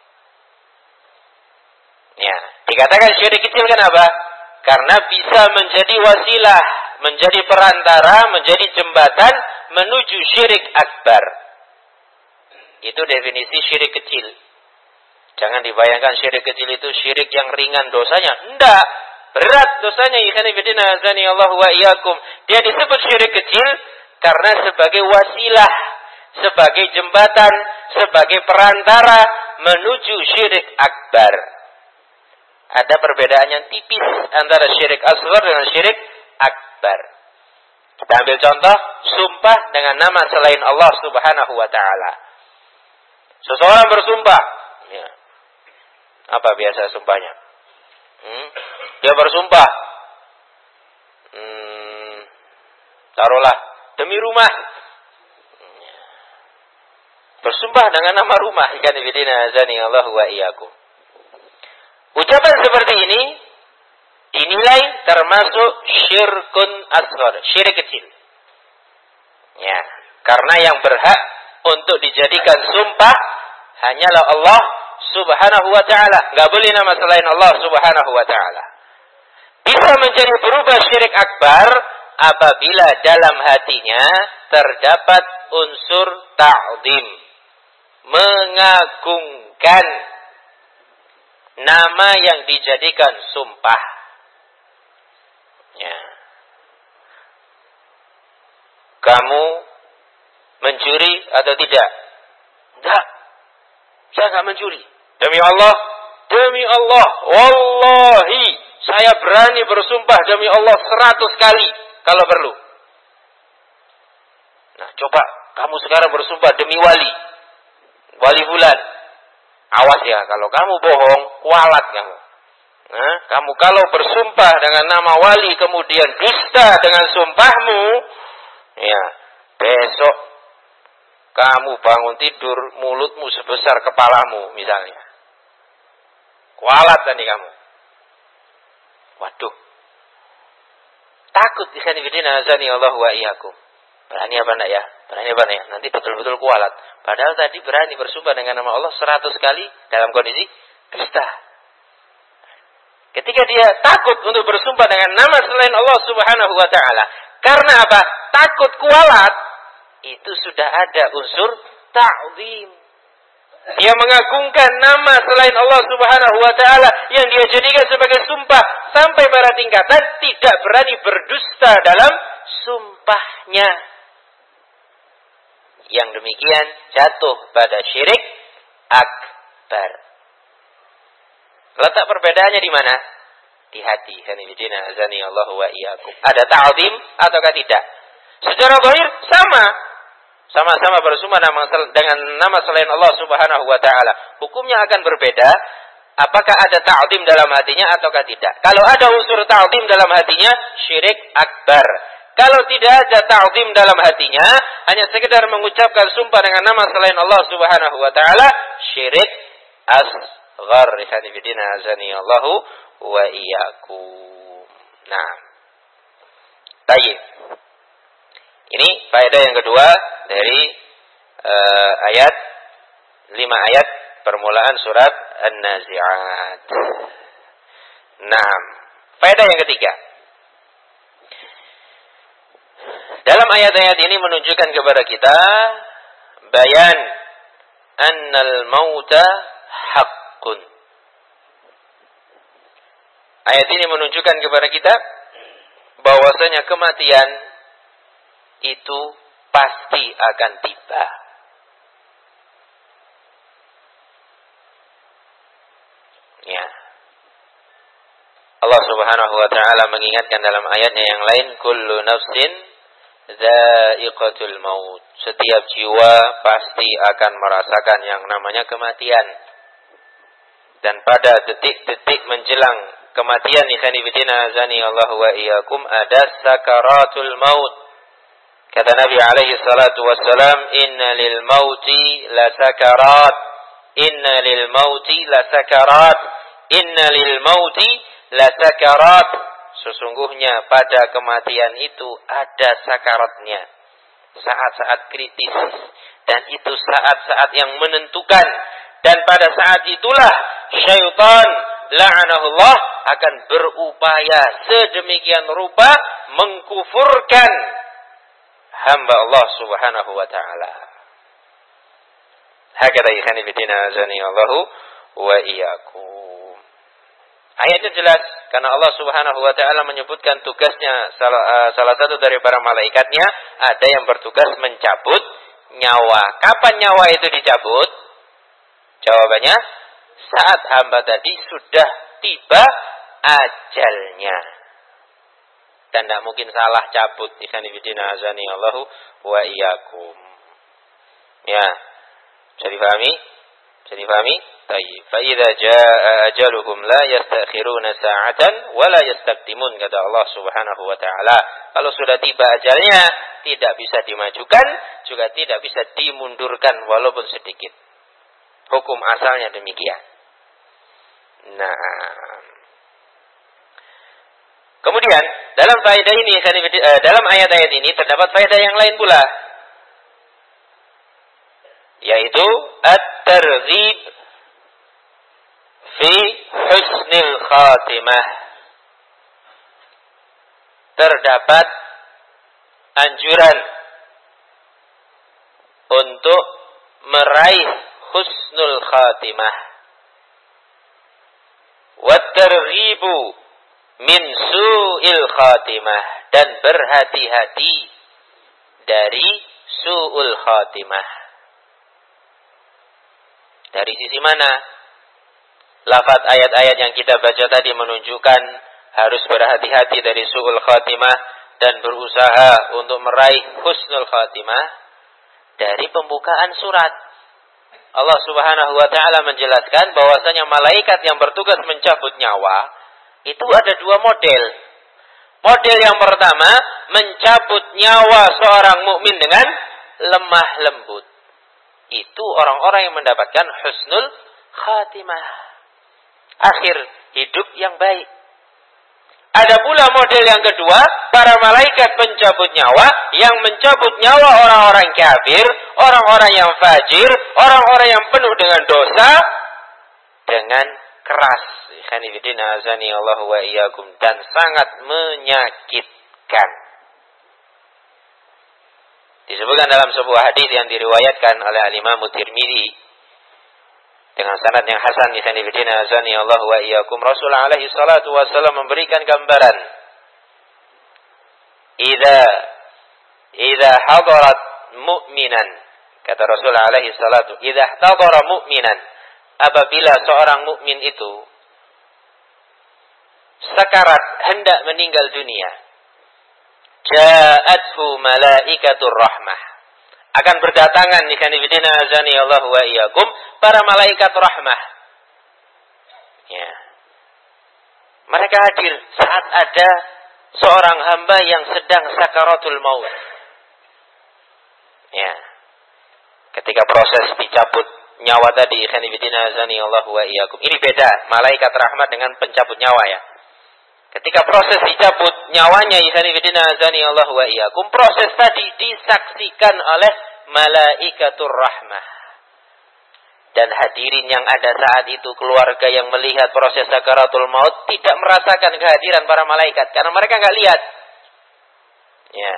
Ya, dikatakan syirik kecil kenapa? Karena bisa menjadi wasilah, menjadi perantara, menjadi jembatan menuju syirik akbar. Itu definisi syirik kecil. Jangan dibayangkan syirik kecil itu syirik yang ringan dosanya. Enggak, berat dosanya. Ikhwan fillah azani Allah wa iyyakum. Dia disebut syirik kecil karena sebagai wasilah, sebagai jembatan, sebagai perantara menuju syirik akbar. Ada perbedaan yang tipis antara syirik asghar dengan syirik akbar. Kita ambil contoh, sumpah dengan nama selain Allah Subhanahu wa taala. Seseorang bersumpah, ya. Apa biasa sumpahnya? Hmm? Dia bersumpah, hmm, taruhlah demi rumah. Bersumpah dengan nama rumah. Ikan ibidina azani Allah wa iyyakum. Ucapan seperti ini dinilai termasuk syirkun asghar, syirik kecil. Ya, karena yang berhak untuk dijadikan sumpah hanyalah Allah Subhanahu wa taala. Enggak boleh nama selain Allah Subhanahu wa taala. Bisa menjadi berubah syirik akbar apabila dalam hatinya terdapat unsur ta'zim, mengagungkan nama yang dijadikan sumpah. Ya. Kamu mencuri atau tidak? Tidak. Saya tidak mencuri. Demi Allah, demi Allah, wallahi, saya berani bersumpah demi Allah seratus kali kalau perlu. Nah, coba kamu sekarang bersumpah demi wali, wali bulan. Awas ya, kalau kamu bohong, kualat kamu. Nah, kamu kalau bersumpah dengan nama wali kemudian dusta dengan sumpahmu, ya, besok kamu bangun tidur mulutmu sebesar kepalamu misalnya. Kualat tadi kamu. Waduh. Takut ikhwan fillah azani Allah wa iyyakum. Berani apa enggak ya? Berani apa enggak ya? Nanti betul-betul kualat. Padahal tadi berani bersumpah dengan nama Allah seratus kali dalam kondisi dusta. Ketika dia takut untuk bersumpah dengan nama selain Allah Subhanahu wa taala, karena apa? Takut kualat, itu sudah ada unsur ta'zim. Dia mengagungkan nama selain Allah Subhanahu wa taala yang dia jadikan sebagai sumpah sampai pada tingkatan tidak berani berdusta dalam sumpahnya. Yang demikian jatuh pada syirik akbar. Letak perbedaannya di mana? Di hati. Hanifidina azani Allah wa iyyakum. Ada ta'zim ataukah tidak? Secara zahir sama. Sama-sama bersumber nama dengan nama selain Allah Subhanahu wa taala. Hukumnya akan berbeda apakah ada ta'zim dalam hatinya ataukah tidak. Kalau ada unsur ta'zim dalam hatinya, syirik akbar. Kalau tidak ada ta'zim dalam hatinya, hanya sekedar mengucapkan sumpah dengan nama selain Allah Subhanahu wa taala, syirik asghar. Hanifidina azani Allah wa iyyakum. Nah. Baik. Ini faedah yang kedua dari uh, ayat lima ayat permulaan surat An-Nazi'at. Nah, faedah yang ketiga. Dalam ayat-ayat ini menunjukkan kepada kita bayan annal mauta haqqun. Ayat ini menunjukkan kepada kita bahwasanya kematian itu pasti akan tiba. Ya. Allah Subhanahu wa taala mengingatkan dalam ayatnya yang lain, kullu nafsin dha'iqatul maut. Setiap jiwa pasti akan merasakan yang namanya kematian. Dan pada detik-detik menjelang kematian, ikhwanifidina azani Allah wa iyyakum, ada sakaratul maut. Kata Nabi alaihi salatu wassalam, inna lil mauti la sakarat, inna lil mauti la sakarat, inna lil mauti la sakarat. Sesungguhnya pada kematian itu ada sakaratnya, saat-saat kritis, dan itu saat-saat yang menentukan. Dan pada saat itulah syaitan la'anahullah akan berupaya sedemikian rupa mengkufurkan hamba Allah Subhanahu wa taala. Hakada ikhwanifidina azani Allahu wa iyyakum. Ayatnya jelas karena Allah Subhanahu wa taala menyebutkan tugasnya salah, uh, salah satu dari para malaikatnya ada yang bertugas mencabut nyawa. Kapan nyawa itu dicabut? Jawabannya saat hamba tadi sudah tiba ajalnya. Dan tidak mungkin salah cabut. Ikhwanifidina azani Allahu wa iyyakum. Ya. Bisa difahami? Bisa difahami? Tayyib. Fa idza jaa ajaluhum la yastakhiruna sa'atan wa la yastaqdimun, kata Allah Subhanahu wa taala. Kalau sudah tiba ajalnya, tidak bisa dimajukan, juga tidak bisa dimundurkan walaupun sedikit. Hukum asalnya demikian. Nah, kemudian dalam faedah ini, dalam ayat-ayat ini terdapat faedah yang lain pula, yaitu at-targhib fi husnil khatimah. Terdapat anjuran untuk meraih husnul khatimah. Wat-targhibu min su'il khatimah, dan berhati-hati dari su'ul khatimah. Dari sisi mana? Lafaz ayat-ayat yang kita baca tadi menunjukkan harus berhati-hati dari su'ul khatimah dan berusaha untuk meraih husnul khatimah. Dari pembukaan surat, Allah Subhanahu wa taala menjelaskan bahwasanya malaikat yang bertugas mencabut nyawa itu ada dua model. Model yang pertama, mencabut nyawa seorang mukmin dengan lemah lembut. Itu orang-orang yang mendapatkan husnul khatimah, akhir hidup yang baik. Ada pula model yang kedua, para malaikat pencabut nyawa yang mencabut nyawa orang-orang kafir, orang-orang yang fajir, orang-orang yang penuh dengan dosa dengan keras. Khanifidina azani Allah wa iyyakum, dan sangat menyakitkan. Disebutkan dalam sebuah hadis yang diriwayatkan oleh Imam Tirmidzi dengan sanad yang hasan ikhwan fillah azani Allah wa iyyakum, Rasul alaihi salatu wasallam memberikan gambaran, idza idza hadarat mu'minan, kata Rasul alaihi salatu, idza hadara mu'minan, apabila seorang mukmin itu sakarat hendak meninggal dunia, ja'athu malaikatur rahmah, akan berdatangan ikhwan fillah azani Allah wa iyyakum para malaikat rahmah. Ya. Mereka hadir saat ada seorang hamba yang sedang sakaratul maut. Ya. Ketika proses dicabut nyawa tadi ikhwan fillah azani Allah wa iyyakum. Ini beda malaikat rahmat dengan pencabut nyawa ya. Ketika proses dicabut nyawanya ikhwan fillah azani Allah wa iyyakum, proses tadi disaksikan oleh malaikatur rahmah. Dan hadirin yang ada saat itu, keluarga yang melihat proses sakaratul maut, tidak merasakan kehadiran para malaikat karena mereka enggak lihat. Ya.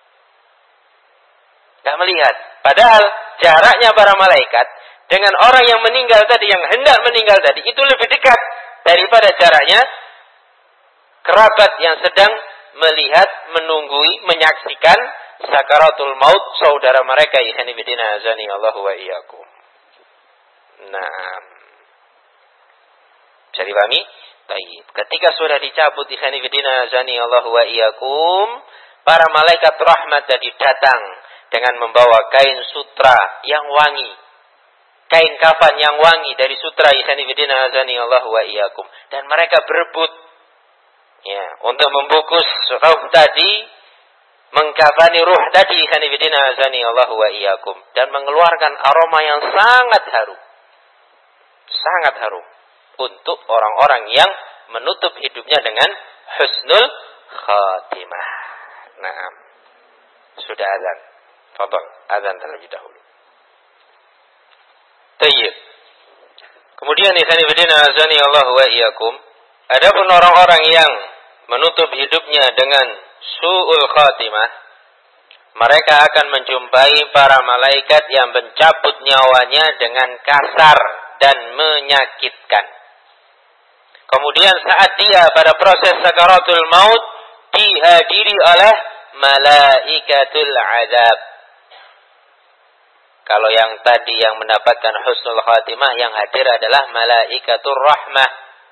Enggak melihat. Padahal jaraknya para malaikat dengan orang yang meninggal tadi, yang hendak meninggal tadi, itu lebih dekat daripada jaraknya kerabat yang sedang melihat, menunggui, menyaksikan sakaratul maut saudara mereka. Ikhwan fillah azani Allah wa iyyakum. Nah, bisa dipahami? Baik. Ketika sudah dicabut ikhwan fillah azani Allah wa iyyakum, para malaikat rahmat tadi datang dengan membawa kain sutra yang wangi, kain kafan yang wangi dari sutra ikhwan fillah azani Allah wa iyyakum, dan mereka berebut ya untuk membungkus ruh tadi, mengkafani ruh tadi ikhwan fillah azani Allah wa iyyakum, dan mengeluarkan aroma yang sangat harum. Sangat harum untuk orang-orang yang menutup hidupnya dengan husnul khatimah. Nah, sudah azan. Fadhal, azan terlebih dahulu. Tayyib. Kemudian ikhwan fillah azani Allah wa iyyakum, adapun orang-orang yang menutup hidupnya dengan su'ul khatimah, mereka akan menjumpai para malaikat yang mencabut nyawanya dengan kasar dan menyakitkan. Kemudian saat dia pada proses sakaratul maut, dihadiri oleh malaikatul azab. Kalau yang tadi yang mendapatkan husnul khatimah, yang hadir adalah malaikatur rahmah.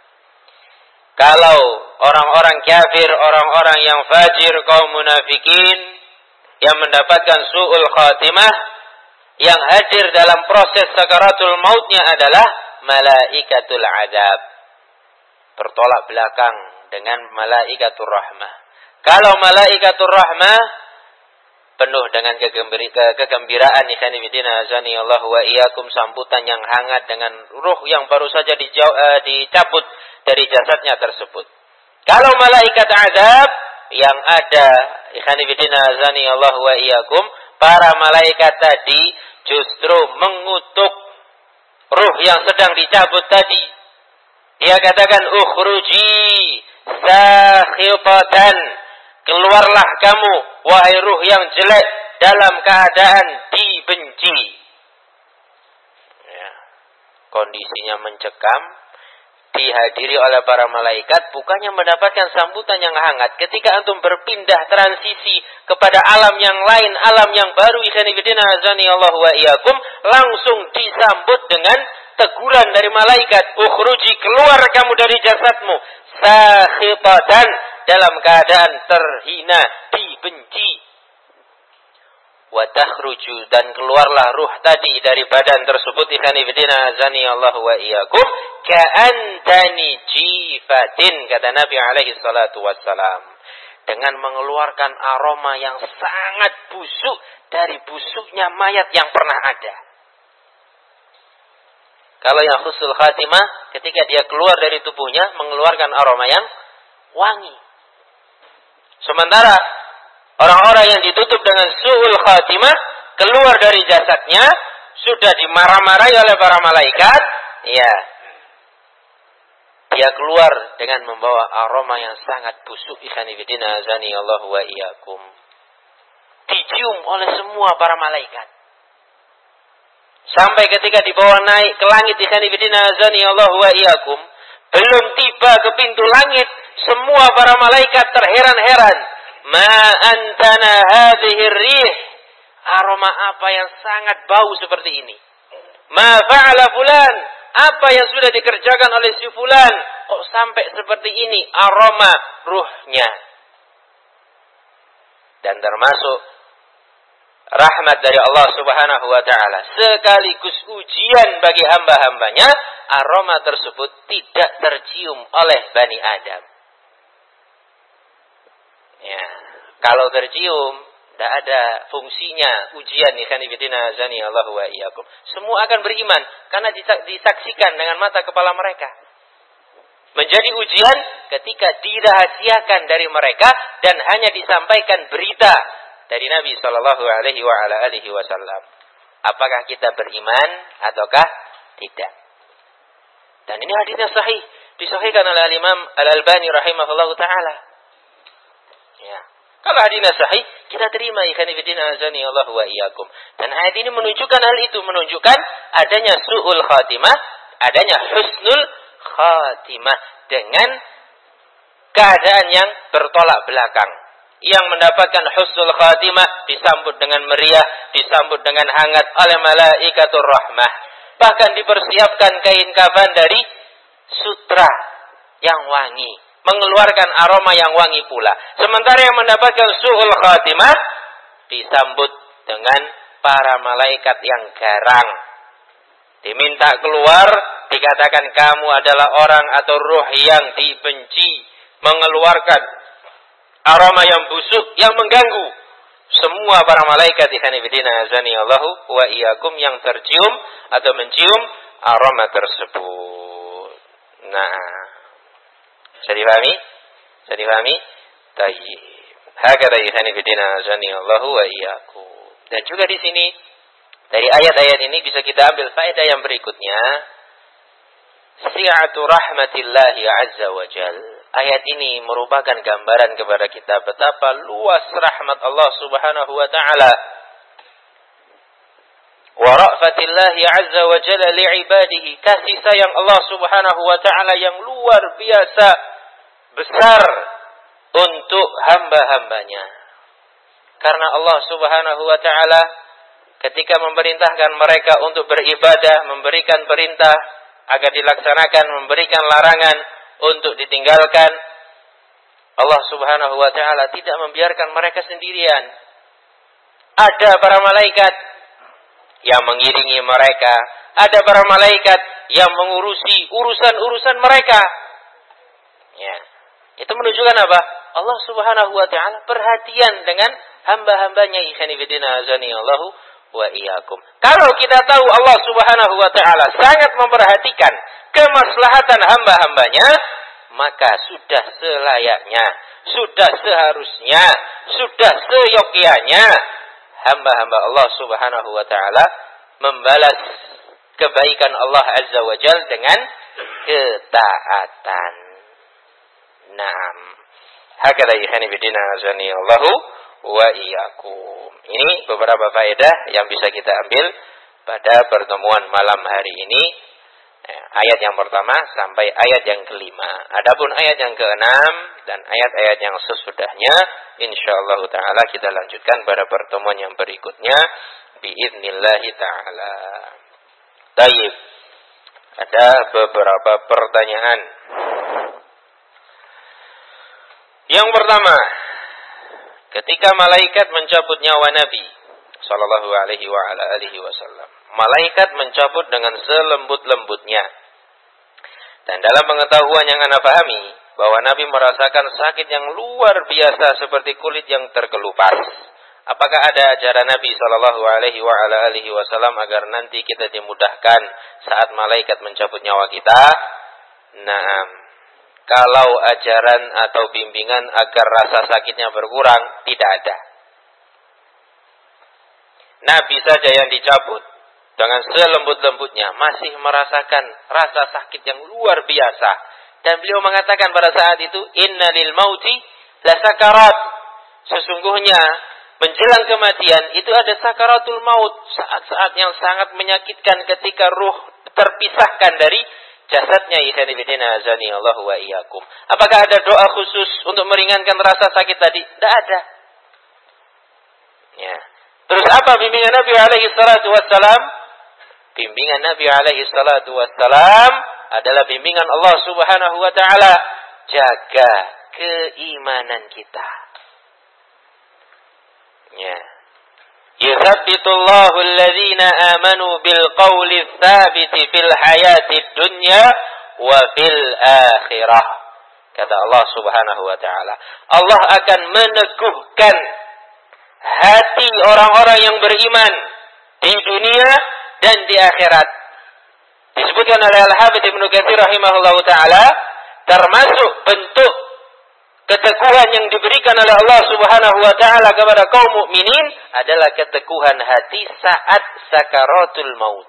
Kalau orang-orang kafir, orang-orang yang fajir, kaum munafikin, yang mendapatkan su'ul khatimah, yang hadir dalam proses sakaratul mautnya adalah malaikatul azab. Bertolak belakang dengan malaikatur rahmah. Kalau malaikatur rahmah penuh dengan kegembiraan ikhwan fillah azani Allah wa iyyakum, sambutan yang hangat dengan ruh yang baru saja dijau, uh, dicabut dari jasadnya tersebut. Kalau malaikat azab yang ada ikhwan fillah azani Allah wa iyyakum, para malaikat tadi justru mengutuk ruh yang sedang dicabut tadi. Dia katakan, ukhruji sakhitatan, keluarlah kamu wahai ruh yang jelek dalam keadaan dibenci. Ya. Kondisinya mencekam, dihadiri oleh para malaikat, bukannya mendapatkan sambutan yang hangat. Ketika antum berpindah transisi kepada alam yang lain, alam yang baru, ikhwan fillah azani Allah wa iyyakum, langsung disambut dengan teguran dari malaikat, ukhruji, keluar kamu dari jasadmu, sakhitatan, dalam keadaan terhina, dibenci. Wa takhruju, dan keluarlah ruh tadi dari badan tersebut ikhwan fillah azani Allah wa iyyakum, ka'antani jifatin, kata Nabi alaihi salatu wassalam, dengan mengeluarkan aroma yang sangat busuk dari busuknya mayat yang pernah ada. Kalau yang husnul khatimah, ketika dia keluar dari tubuhnya mengeluarkan aroma yang wangi. Sementara orang-orang yang ditutup dengan su'ul khatimah, keluar dari jasadnya sudah dimarah-marahi oleh para malaikat, ya, dia keluar dengan membawa aroma yang sangat busuk. Ikhwan fillah azani Allah wa iyyakum, dicium oleh semua para malaikat. Sampai ketika dibawa naik ke langit ikhwan fillah azani Allah wa iyyakum, belum tiba ke pintu langit, semua para malaikat terheran-heran. Ma antana hadhihi rih, aroma apa yang sangat bau seperti ini? Ma fa'ala fulan, apa yang sudah dikerjakan oleh si fulan kok sampai seperti ini aroma ruhnya? Dan termasuk rahmat dari Allah Subhanahu wa taala sekaligus ujian bagi hamba-hambanya, aroma tersebut tidak tercium oleh Bani Adam. Ya, kalau tercium tidak ada fungsinya ujian ikhwan fillah azani Allah wa iyyakum. Semua akan beriman karena disaksikan dengan mata kepala mereka. Menjadi ujian ketika dirahasiakan dari mereka dan hanya disampaikan berita dari Nabi sallallahu alaihi wa ala alihi wasallam. Apakah kita beriman ataukah tidak? Dan ini hadisnya sahih, disahihkan oleh Imam Al-Albani rahimahullahu taala. Ya. Kalau hadisnya sahih, kita terima ikhwan fillah azani Allah wa iyyakum. Dan ayat ini menunjukkan hal itu, menunjukkan adanya su'ul khatimah, adanya husnul khatimah dengan keadaan yang bertolak belakang. Yang mendapatkan husnul khatimah disambut dengan meriah, disambut dengan hangat oleh malaikatur rahmah. Bahkan dipersiapkan kain kafan dari sutra yang wangi, mengeluarkan aroma yang wangi pula. Sementara yang mendapatkan su'ul khatimah disambut dengan para malaikat yang garang. Diminta keluar, dikatakan kamu adalah orang atau ruh yang dibenci, mengeluarkan aroma yang busuk, yang mengganggu semua para malaikat ikhwan fillah azani Allah wa iyyakum yang tercium atau mencium aroma tersebut. Nah, bisa dipahami? Bisa dipahami? Tayyib. Hakada ikhwan fillah azani Allah wa iyyakum. Dan juga di sini dari ayat-ayat ini bisa kita ambil faedah yang berikutnya. Si'atu rahmatillahi azza wa jalla. Ayat ini merupakan gambaran kepada kita betapa luas rahmat Allah Subhanahu wa taala. Wa ra'fatillahi azza wa jalla li'ibadihi, kasih sayang Allah Subhanahu wa taala yang luar biasa besar untuk hamba-hambanya. Karena Allah Subhanahu wa taala ketika memerintahkan mereka untuk beribadah, memberikan perintah agar dilaksanakan, memberikan larangan untuk ditinggalkan, Allah Subhanahu wa taala tidak membiarkan mereka sendirian. Ada para malaikat yang mengiringi mereka, ada para malaikat yang mengurusi urusan-urusan mereka. Ya. Itu menunjukkan apa? Allah Subhanahu wa taala perhatian dengan hamba-hambanya ikhwan fillah azani Allah wa iyyakum. Kalau kita tahu Allah Subhanahu wa taala sangat memperhatikan kemaslahatan hamba-hambanya, maka sudah selayaknya, sudah seharusnya, sudah seyogyanya hamba-hamba Allah Subhanahu wa taala membalas kebaikan Allah Azza wa Jalla dengan ketaatan. Naam. Hakala ikhwan fillah azani Allah wa iyyakum. Ini beberapa faedah yang bisa kita ambil pada pertemuan malam hari ini. Ayat yang pertama sampai ayat yang kelima. Adapun ayat yang keenam dan ayat-ayat yang sesudahnya, insyaallah taala kita lanjutkan pada pertemuan yang berikutnya biidznillah taala. Baik. Ada beberapa pertanyaan. Yang pertama, ketika malaikat mencabut nyawa Nabi sallallahu alaihi wa ala alihi wasallam, malaikat mencabut dengan selembut-lembutnya. Dan dalam pengetahuan yang Anda pahami, bahwa Nabi merasakan sakit yang luar biasa seperti kulit yang terkelupas. Apakah ada ajaran Nabi sallallahu alaihi wa ala alihi wasallam agar nanti kita dimudahkan saat malaikat mencabut nyawa kita? Naam. Kalau ajaran atau bimbingan agar rasa sakitnya berkurang, tidak ada. Nabi saja yang dicabut dengan selembut-lembutnya masih merasakan rasa sakit yang luar biasa. Dan beliau mengatakan pada saat itu, inna lil mauti la sakarat. Sesungguhnya menjelang kematian, itu ada sakaratul maut, saat-saat yang sangat menyakitkan ketika ruh terpisahkan dari jasadnya. Ikhwanifidina azani Allah wa iyyakum. Apakah ada doa khusus untuk meringankan rasa sakit tadi? Tidak ada. Ya. Terus apa bimbingan Nabi alaihi salatu wassalam? Bimbingan Nabi alaihi salatu wassalam adalah bimbingan Allah Subhanahu wa taala. Jaga keimanan kita. Ya. Yuthabbitullahu alladhina amanu bil qawli tsabiti fil hayatid dunya wa fil akhirah. Kata Allah Subhanahu wa taala, Allah akan meneguhkan hati orang-orang yang beriman di dunia dan di akhirat. Disebutkan oleh Al-Hafidz Ibnu Katsir rahimahullahu taala, termasuk bentuk keteguhan yang diberikan oleh Allah Subhanahu wa taala kepada kaum mukminin adalah keteguhan hati saat sakaratul maut.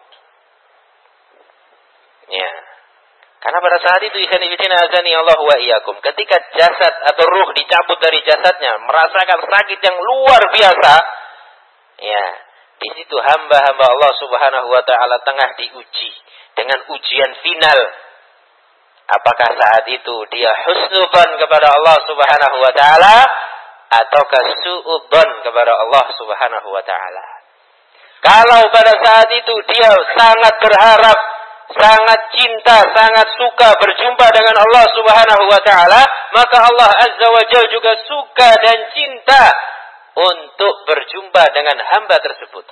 Ya. Karena pada saat itu ikhwanifidina azani Allah wa iyyakum, ketika jasad atau ruh dicabut dari jasadnya, merasakan sakit yang luar biasa. Ya, di situ hamba-hamba Allah Subhanahu wa taala tengah diuji dengan ujian final. Apakah saat itu dia husnudzon kepada Allah Subhanahu wa taala ataukah su'udzon kepada Allah Subhanahu wa taala? Kalau pada saat itu dia sangat berharap, sangat cinta, sangat suka berjumpa dengan Allah Subhanahu wa taala, maka Allah Azza wa Jalla juga suka dan cinta untuk berjumpa dengan hamba tersebut.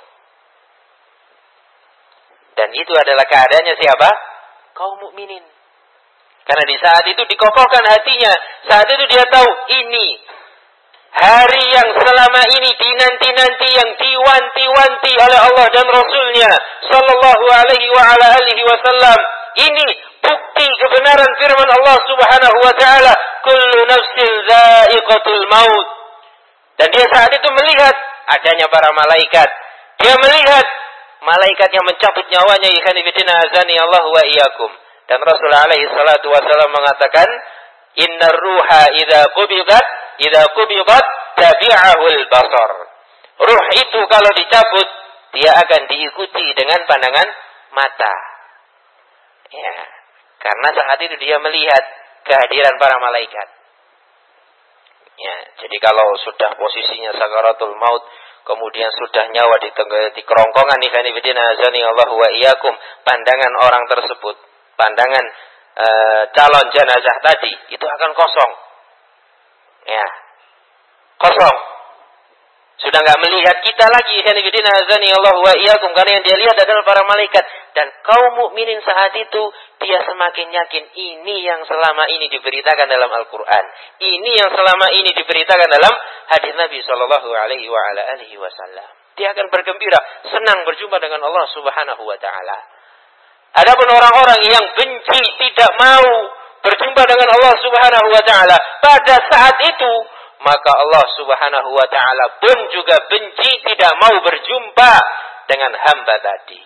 Dan itu adalah keadaannya siapa? Kaum mukminin. Karena di saat itu dikokohkan hatinya. Saat itu dia tahu ini hari yang selama ini dinanti-nanti, yang diwanti-wanti oleh Allah dan Rasulnya sallallahu alaihi wa ala alihi wasallam. Ini bukti kebenaran firman Allah Subhanahu wa taala, kullu nafsin dha'iqatul maut. Dan dia saat itu melihat adanya para malaikat. Dia melihat malaikat yang mencabut nyawanya. Ikhwanifidina azani Allah wa iyyakum. Dan Rasulullah alaihi salatu wasallam mengatakan, innar ruha idza qubidat idza qubidat tabi'ahul basar. Ruh itu kalau dicabut, dia akan diikuti dengan pandangan mata. Ya, karena saat itu dia melihat kehadiran para malaikat. Ya, jadi kalau sudah posisinya sakaratul maut, kemudian sudah nyawa di, di kerongkongan ikhwanifidina azani Allah wa iyyakum, pandangan orang tersebut, pandangan e, calon jenazah tadi itu akan kosong. Ya. Kosong. Sudah enggak melihat kita lagi, ikhwanifidina azani Allah wa iyyakum, karena yang dia lihat adalah para malaikat. Dan kaum mukminin saat itu dia semakin yakin ini yang selama ini diberitakan dalam Al-Qur'an. Ini yang selama ini diberitakan dalam hadis Nabi sallallahu alaihi wa ala alihi wasallam. Dia akan bergembira, senang berjumpa dengan Allah Subhanahu wa taala. Adapun orang-orang yang benci, tidak mau berjumpa dengan Allah Subhanahu wa taala pada saat itu, maka Allah Subhanahu wa taala pun juga benci, tidak mau berjumpa dengan hamba tadi.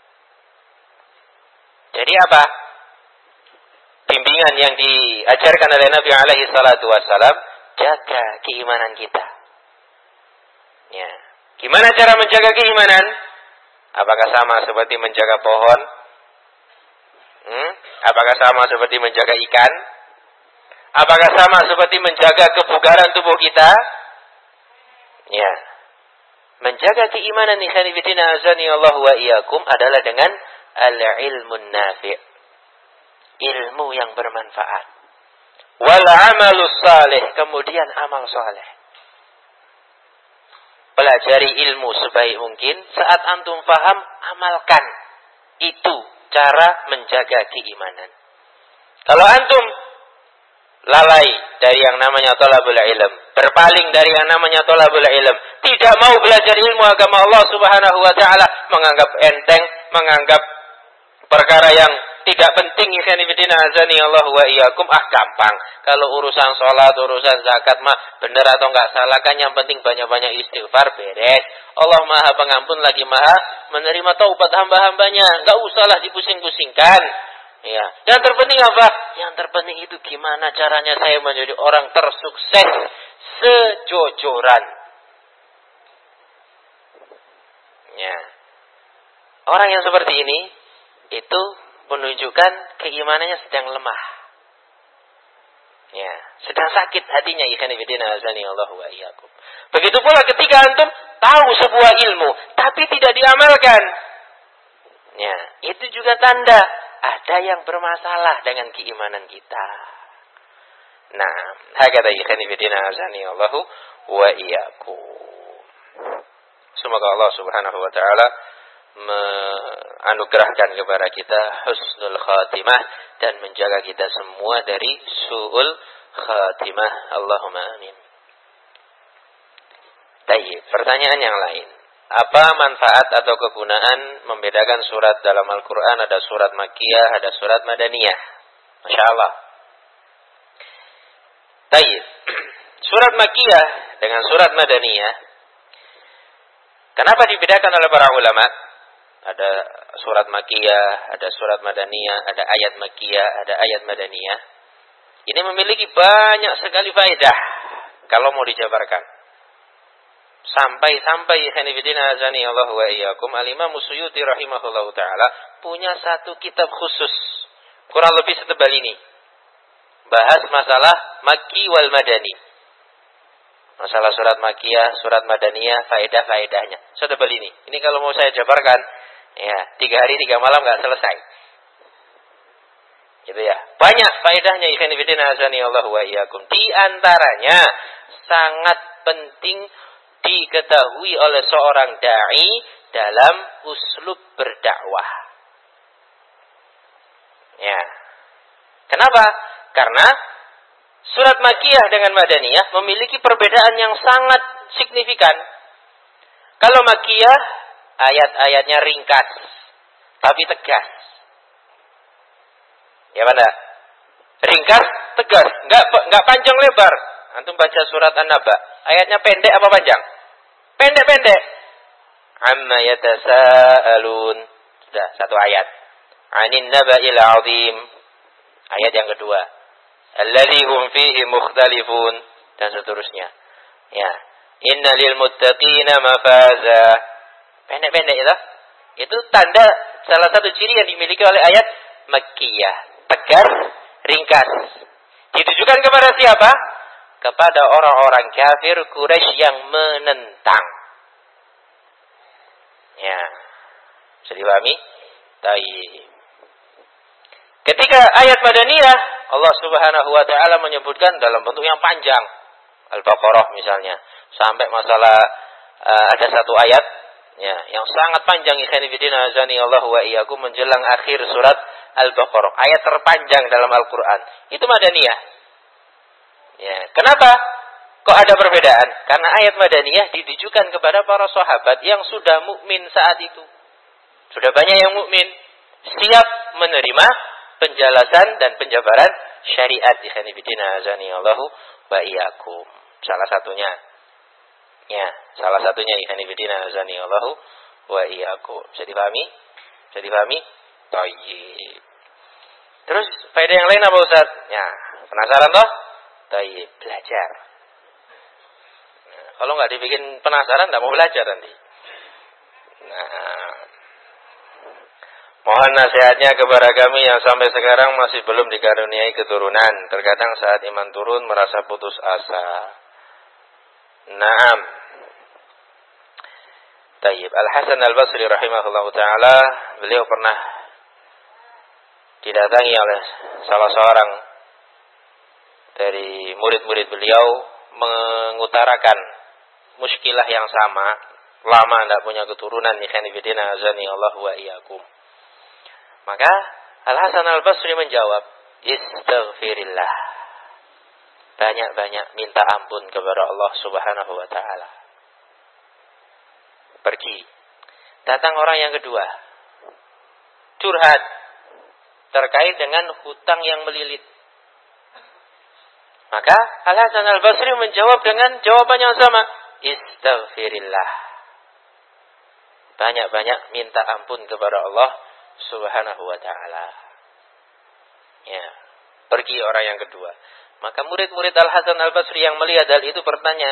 Jadi apa? Bimbingan yang diajarkan oleh Nabi alaihi salatu wassalam, jaga keimanan kita. Ya. Gimana cara menjaga keimanan? Apakah sama seperti menjaga pohon? Hmm? Apakah sama seperti menjaga ikan? Apakah sama seperti menjaga kebugaran tubuh kita? Ya. Menjaga keimanan ikhwanifidina azani Allah wa iyyakum adalah dengan al-ilmun nafi'. Ilmu yang bermanfaat. Wal amalus salih, kemudian amal saleh. Pelajari ilmu sebaik mungkin, saat antum paham, amalkan. Itu cara menjaga keimanan. Kalau antum lalai dari yang namanya thalabul ilm, berpaling dari yang namanya thalabul ilm, tidak mau belajar ilmu agama Allah Subhanahu wa taala, menganggap enteng, menganggap perkara yang tidak penting, ikhwanifidina azani Allah wa iyyakum, ah gampang. Kalau urusan sholat, urusan zakat mah benar atau enggak salah kan, yang penting banyak-banyak istighfar, beres. Allah Maha Pengampun lagi Maha menerima taubat hamba-hambanya, enggak usahlah dipusing-pusingkan. Ya, yang terpenting apa? Yang terpenting itu gimana caranya saya menjadi orang tersukses sejojoran. Ya. Orang yang seperti ini itu menunjukkan keimanannya sedang lemah. Ya, sedang sakit hatinya, ikhwan fillah azani Allah wa iyyakum. Begitu pula ketika antum tahu sebuah ilmu tapi tidak diamalkan. Ya, itu juga tanda ada yang bermasalah dengan keimanan kita. Nah, hakata ikhwan fillah azani Allah wa iyyakum. Semoga Allah Subhanahu wa taala menganugerahkan kepada kita husnul khatimah dan menjaga kita semua dari su'ul khatimah. Allahumma amin. Baik, pertanyaan yang lain. Apa manfaat atau kegunaan membedakan surat dalam Al-Quran? Ada surat Makkiyah, ada surat Madaniyah. Masya Allah. Baik, surat Makkiyah dengan surat Madaniyah, kenapa dibedakan oleh para ulama? Ada surat Makkiyah, ada surat Madaniyah, ada ayat Makkiyah, ada ayat Madaniyah. Ini memiliki banyak sekali faedah kalau mau dijabarkan. Sampai-sampai hanifidina azani Allah wa iyyakum, Al-Imam Suyuti rahimahullahu ta'ala punya satu kitab khusus, kurang lebih setebal ini, bahas masalah Makki wal Madani. Masalah surat Makkiyah, surat Madaniyah, faedah-faedahnya setebal ini. Ini kalau mau saya jabarkan, ya, tiga hari tiga malam nggak selesai. Gitu ya. Banyak faedahnya ikhwan fillah azani Allah wa iyyakum. Di antaranya sangat penting diketahui oleh seorang dai dalam uslub berdakwah. Ya. Kenapa? Karena surat Makkiyah dengan Madaniyah memiliki perbedaan yang sangat signifikan. Kalau Makkiyah ayat-ayatnya ringkas, tapi tegas. Ya mana? Ringkas, tegas, enggak enggak panjang lebar. Antum baca surat An-Naba, ayatnya pendek apa panjang? Pendek-pendek. Amma yatasaalun. Sudah satu ayat. Anin naba'il 'azim. Ayat yang kedua. Alladzi hum fihi mukhtalifun, dan seterusnya. Ya. Inna lil muttaqina mafaza. Pendek-pendek itu. Itu tanda salah satu ciri yang dimiliki oleh ayat Makkiyah. Tegas, ringkas. Ditujukan kepada siapa? Kepada orang-orang kafir Quraisy yang menentang. Ya. Bisa dipahami? Baik. Ketika ayat Madaniyah, Allah Subhanahu wa taala menyebutkan dalam bentuk yang panjang. Al-Baqarah misalnya, sampai masalah uh, ada satu ayat ya yang sangat panjang, ikhwan fillah azani Allah wa iyyakum, menjelang akhir surat Al-Baqarah, ayat terpanjang dalam Al-Qur'an. Itu Madaniyah. Ya, kenapa kok ada perbedaan? Karena ayat Madaniyah ditujukan kepada para sahabat yang sudah mukmin saat itu. Sudah banyak yang mukmin, siap menerima penjelasan dan penjabaran syariat. Ikhwan fillah azani Allah wa iyyakum. Salah satunya. Ya, salah satunya ikhwan fillah azani Allah wa iyyakum. Bisa dipahami? Bisa dipahami? Baik. Terus faedah yang lain apa Ustaz? Ya, penasaran toh? Baik, belajar. Nah, kalau nggak dibikin penasaran, nggak mau belajar nanti. Nah, mohon nasihatnya kepada kami yang sampai sekarang masih belum dikaruniai keturunan. Terkadang saat iman turun merasa putus asa. Naam. Tayyib. Al-Hasan Al-Basri rahimahullah ta'ala, beliau pernah didatangi oleh salah seorang dari murid-murid beliau mengutarakan muskilah yang sama, lama tidak punya keturunan. Ikhwan fillah azani Allah wa iyyakum. Maka Al-Hasan Al-Basri menjawab, istaghfirillah. Banyak-banyak minta ampun kepada Allah Subhanahu wa ta'ala. Pergi. Datang orang yang kedua, curhat terkait dengan hutang yang melilit. Maka Al-Hasan Al-Basri menjawab dengan jawaban yang sama, istaghfirillah. Banyak-banyak minta ampun kepada Allah Subhanahu wa ta'ala. Ya, pergi orang yang kedua. Maka murid-murid Al-Hasan Al-Basri yang melihat hal itu bertanya,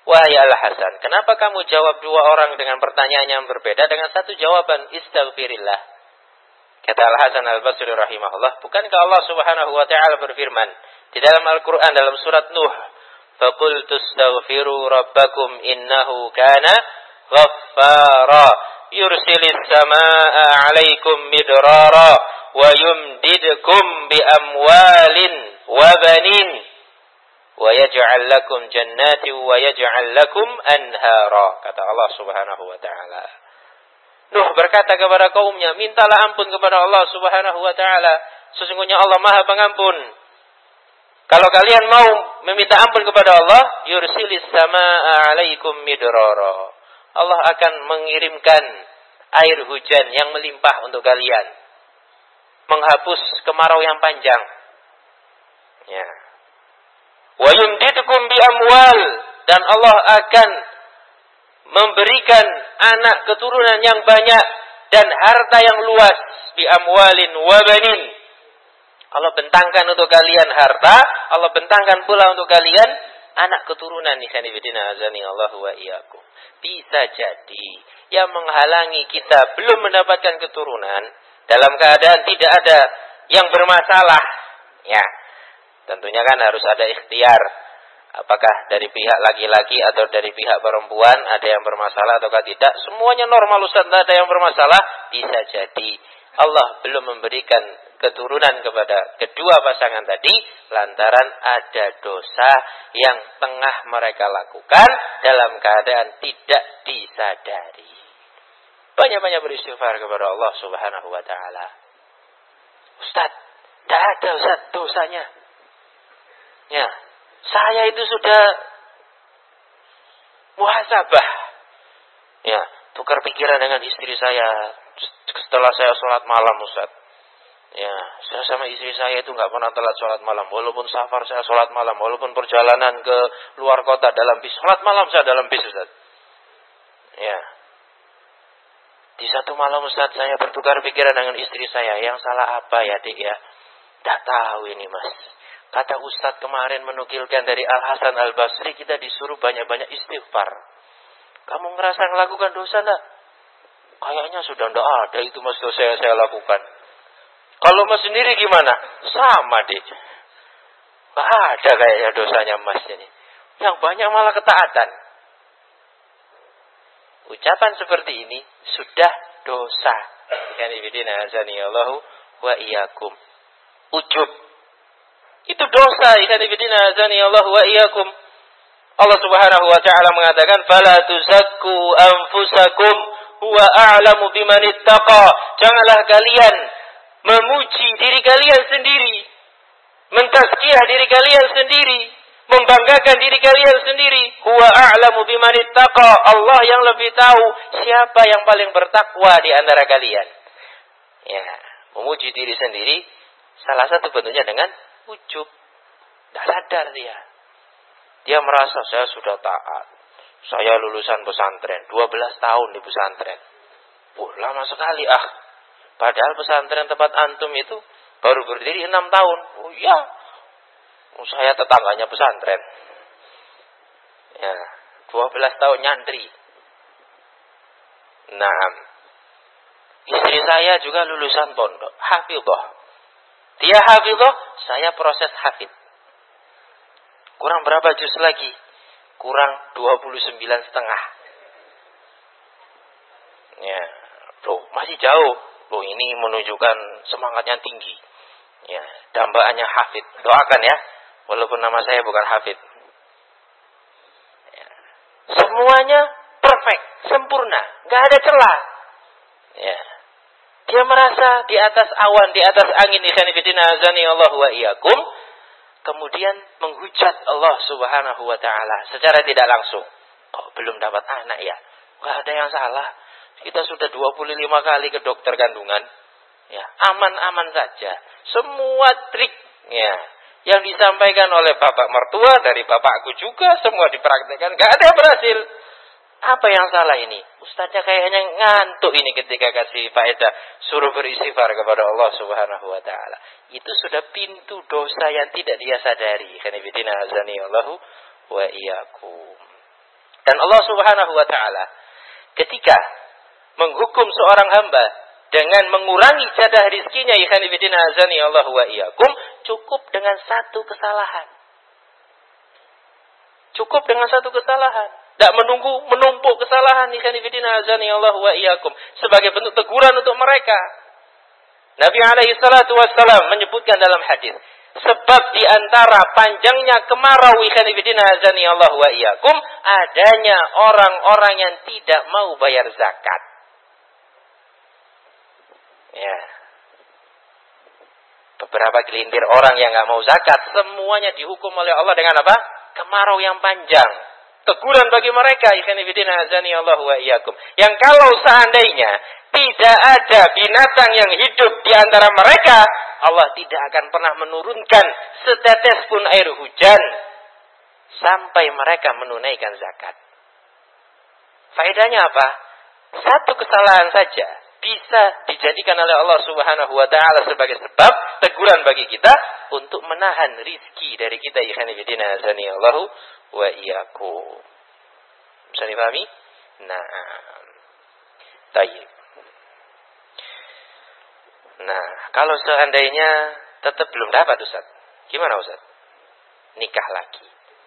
Wahai Al-Hasan, kenapa kamu jawab dua orang dengan pertanyaan yang berbeda dengan satu jawaban? Istaghfirillah. Kata Al-Hasan Al-Basri rahimahullah, bukankah Allah Subhanahu wa taala berfirman di dalam Al-Qur'an dalam surat Nuh, "Faqultu astaghfiru rabbakum innahu kana ghaffara yursilis samaa'a 'alaikum midrara wa yumdidkum bi amwalin wa banin wa yaj'al lakum jannati wa yaj'al lakum anhara." Kata Allah Subhanahu wa taala. Nuh berkata kepada kaumnya, mintalah ampun kepada Allah Subhanahu wa taala. Sesungguhnya Allah Maha Pengampun. Kalau kalian mau meminta ampun kepada Allah, yursilis samaa'a 'alaikum midrara. Allah akan mengirimkan air hujan yang melimpah untuk kalian. Menghapus kemarau yang panjang. Ya. Wa yumdidkum bi amwal, dan Allah akan memberikan anak keturunan yang banyak dan harta yang luas, bi amwalin wa banin. Allah bentangkan untuk kalian harta, Allah bentangkan pula untuk kalian anak keturunan. Ikhwani fillah azani Allah wa iyyakum. Bisa jadi yang menghalangi kita belum mendapatkan keturunan dalam keadaan tidak ada yang bermasalah. Ya. Tentunya kan harus ada ikhtiar. Apakah dari pihak laki-laki atau dari pihak perempuan ada yang bermasalah ataukah tidak? Semuanya normal Ustaz, tidak ada yang bermasalah. Bisa jadi Allah belum memberikan keturunan kepada kedua pasangan tadi lantaran ada dosa yang tengah mereka lakukan dalam keadaan tidak disadari. Banyak-banyak beristighfar kepada Allah Subhanahu wa taala. Ustaz, tidak ada Ustaz dosanya. Ya, saya itu sudah muhasabah. Ya, tukar pikiran dengan istri saya setelah saya sholat malam Ustaz. Ya, saya sama istri saya itu nggak pernah telat sholat malam. Walaupun safar saya sholat malam, walaupun perjalanan ke luar kota dalam bis, sholat malam saya dalam bis Ustaz. Ya, di satu malam Ustaz saya bertukar pikiran dengan istri saya. Yang salah apa ya dik ya? Tidak tahu ini mas. Kata Ustadz kemarin menukilkan dari Al-Hasan Al-Basri, kita disuruh banyak-banyak istighfar. Kamu ngerasa melakukan dosa enggak? Kayaknya sudah enggak ada itu mas dosa yang saya lakukan. Kalau mas sendiri gimana? Sama deh. Enggak ada kayaknya dosanya mas ini. Yang banyak malah ketaatan. Ucapan seperti ini sudah dosa. Yani bidina azani Allahu wa iyyakum. Ujub. Itu dosa, ikhwan fillah azani Allah wa iyyakum. Allah Subhanahu wa taala mengatakan, "Fala tuzakku anfusakum huwa a'lamu biman ittaqa." Janganlah kalian memuji diri kalian sendiri, mentazkiyah diri kalian sendiri, membanggakan diri kalian sendiri. Huwa a'lamu biman ittaqa. Allah yang lebih tahu siapa yang paling bertakwa di antara kalian. Ya, memuji diri sendiri salah satu bentuknya dengan ujub. Tidak sadar dia. Dia merasa saya sudah taat. Saya lulusan pesantren. dua belas tahun di pesantren. Wah, lama sekali ah. Padahal pesantren tempat antum itu baru berdiri enam tahun. Oh iya. Oh, saya tetangganya pesantren. Ya, dua belas tahun nyantri. Nah, istri saya juga lulusan pondok. Hafidhah. Dia hafidhah, saya proses hafid. Kurang berapa juz lagi? Kurang dua puluh sembilan setengah. Ya, loh, masih jauh. Loh, ini menunjukkan semangatnya tinggi. Ya, dambaannya hafid. Doakan ya, walaupun nama saya bukan hafid. Ya. Semuanya perfect, sempurna, nggak ada celah. Ya. Dia merasa di atas awan, di atas angin, ikhwan fillah azani Allah wa iyyakum. Kemudian menghujat Allah Subhanahu wa taala secara tidak langsung. Kok belum dapat anak ya? Enggak ada yang salah. Kita sudah dua puluh lima kali ke dokter kandungan. Ya, aman-aman saja. Semua trik ya yang disampaikan oleh bapak mertua dari bapakku juga semua dipraktekkan, enggak ada yang berhasil. Apa yang salah ini? Ustaznya kayaknya ngantuk ini ketika kasih faedah. Suruh beristighfar kepada Allah Subhanahu wa taala. Itu sudah pintu dosa yang tidak dia sadari. Khana bidina azani Allahu wa iyyakum. Dan Allah Subhanahu wa taala ketika menghukum seorang hamba dengan mengurangi jadah rizkinya, ikhwan fillah azani Allah wa iyyakum, cukup dengan satu kesalahan. Cukup dengan satu kesalahan. Tidak menunggu menumpuk kesalahan, ikhwan fillah azani Allah wa iyyakum, sebagai bentuk teguran untuk mereka. Nabi alaihi salatu wassalam menyebutkan dalam hadis, sebab di antara panjangnya kemarau, ikhwan fillah azani Allah wa iyyakum, adanya orang-orang yang tidak mau bayar zakat. Ya. Beberapa gelintir orang yang nggak mau zakat, semuanya dihukum oleh Allah dengan apa? Kemarau yang panjang. Teguran bagi mereka, ikhwan fillah azani Allah wa iyyakum, yang kalau seandainya tidak ada binatang yang hidup di antara mereka, Allah tidak akan pernah menurunkan setetes pun air hujan sampai mereka menunaikan zakat. Faedahnya apa? Satu kesalahan saja bisa dijadikan oleh Allah Subhanahu wa taala sebagai sebab teguran bagi kita untuk menahan rizki dari kita, ikhwan fillah azani Allah wa iyyakum. Bisa dipahami? Nah, tayyib. Nah, kalau seandainya tetap belum dapat, Ustaz, gimana Ustaz? Nikah lagi.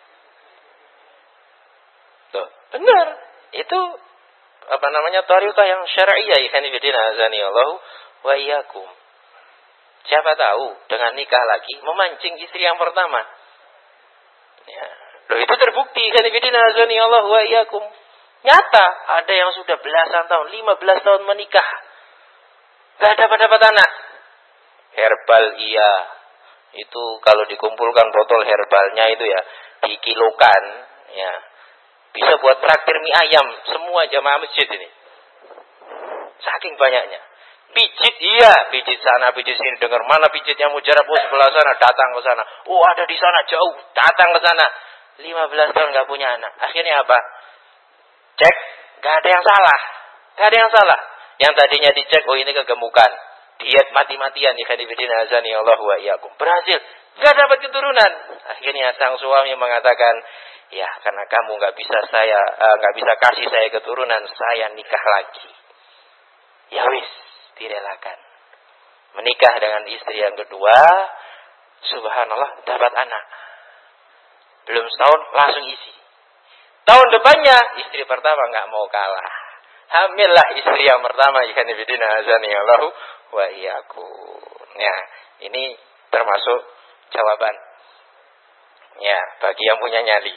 Tuh, benar. Itu apa namanya, thariqah yang syar'iyyah, ikhwan fillah azani Allah wa iyyakum. Siapa tahu dengan nikah lagi memancing istri yang pertama. Ya. Loh, itu terbukti, ikhwan fillah azani Allah wa iyyakum. Nyata, ada yang sudah belasan tahun, lima belas tahun menikah, gak dapat-dapat anak. Herbal iya. Itu kalau dikumpulkan botol herbalnya itu ya, dikilokan, ya. Bisa buat traktir mie ayam semua jamaah masjid ini. Saking banyaknya. Pijit iya, pijit sana, pijit sini, dengar mana pijitnya mujarab, oh sebelah sana, datang ke sana. Oh ada di sana jauh, datang ke sana. lima belas tahun gak punya anak. Akhirnya apa? Cek, gak ada yang salah. Gak ada yang salah. Yang tadinya dicek, oh ini kegemukan, diet mati-matian, ikhwan fillah azani Allah wa iyyakum, berhasil, gak dapat keturunan. Akhirnya sang suami mengatakan, ya karena kamu gak bisa saya uh, gak bisa kasih saya keturunan, saya nikah lagi. Ya wis, direlakan. Menikah dengan istri yang kedua, subhanallah, dapat anak. Belum setahun langsung isi. Tahun depannya istri pertama gak mau kalah, hamillah istri yang pertama, ikhwan fillah azani Allah wa iyyakum. Ya, ini termasuk jawaban. Ya, bagi yang punya nyali.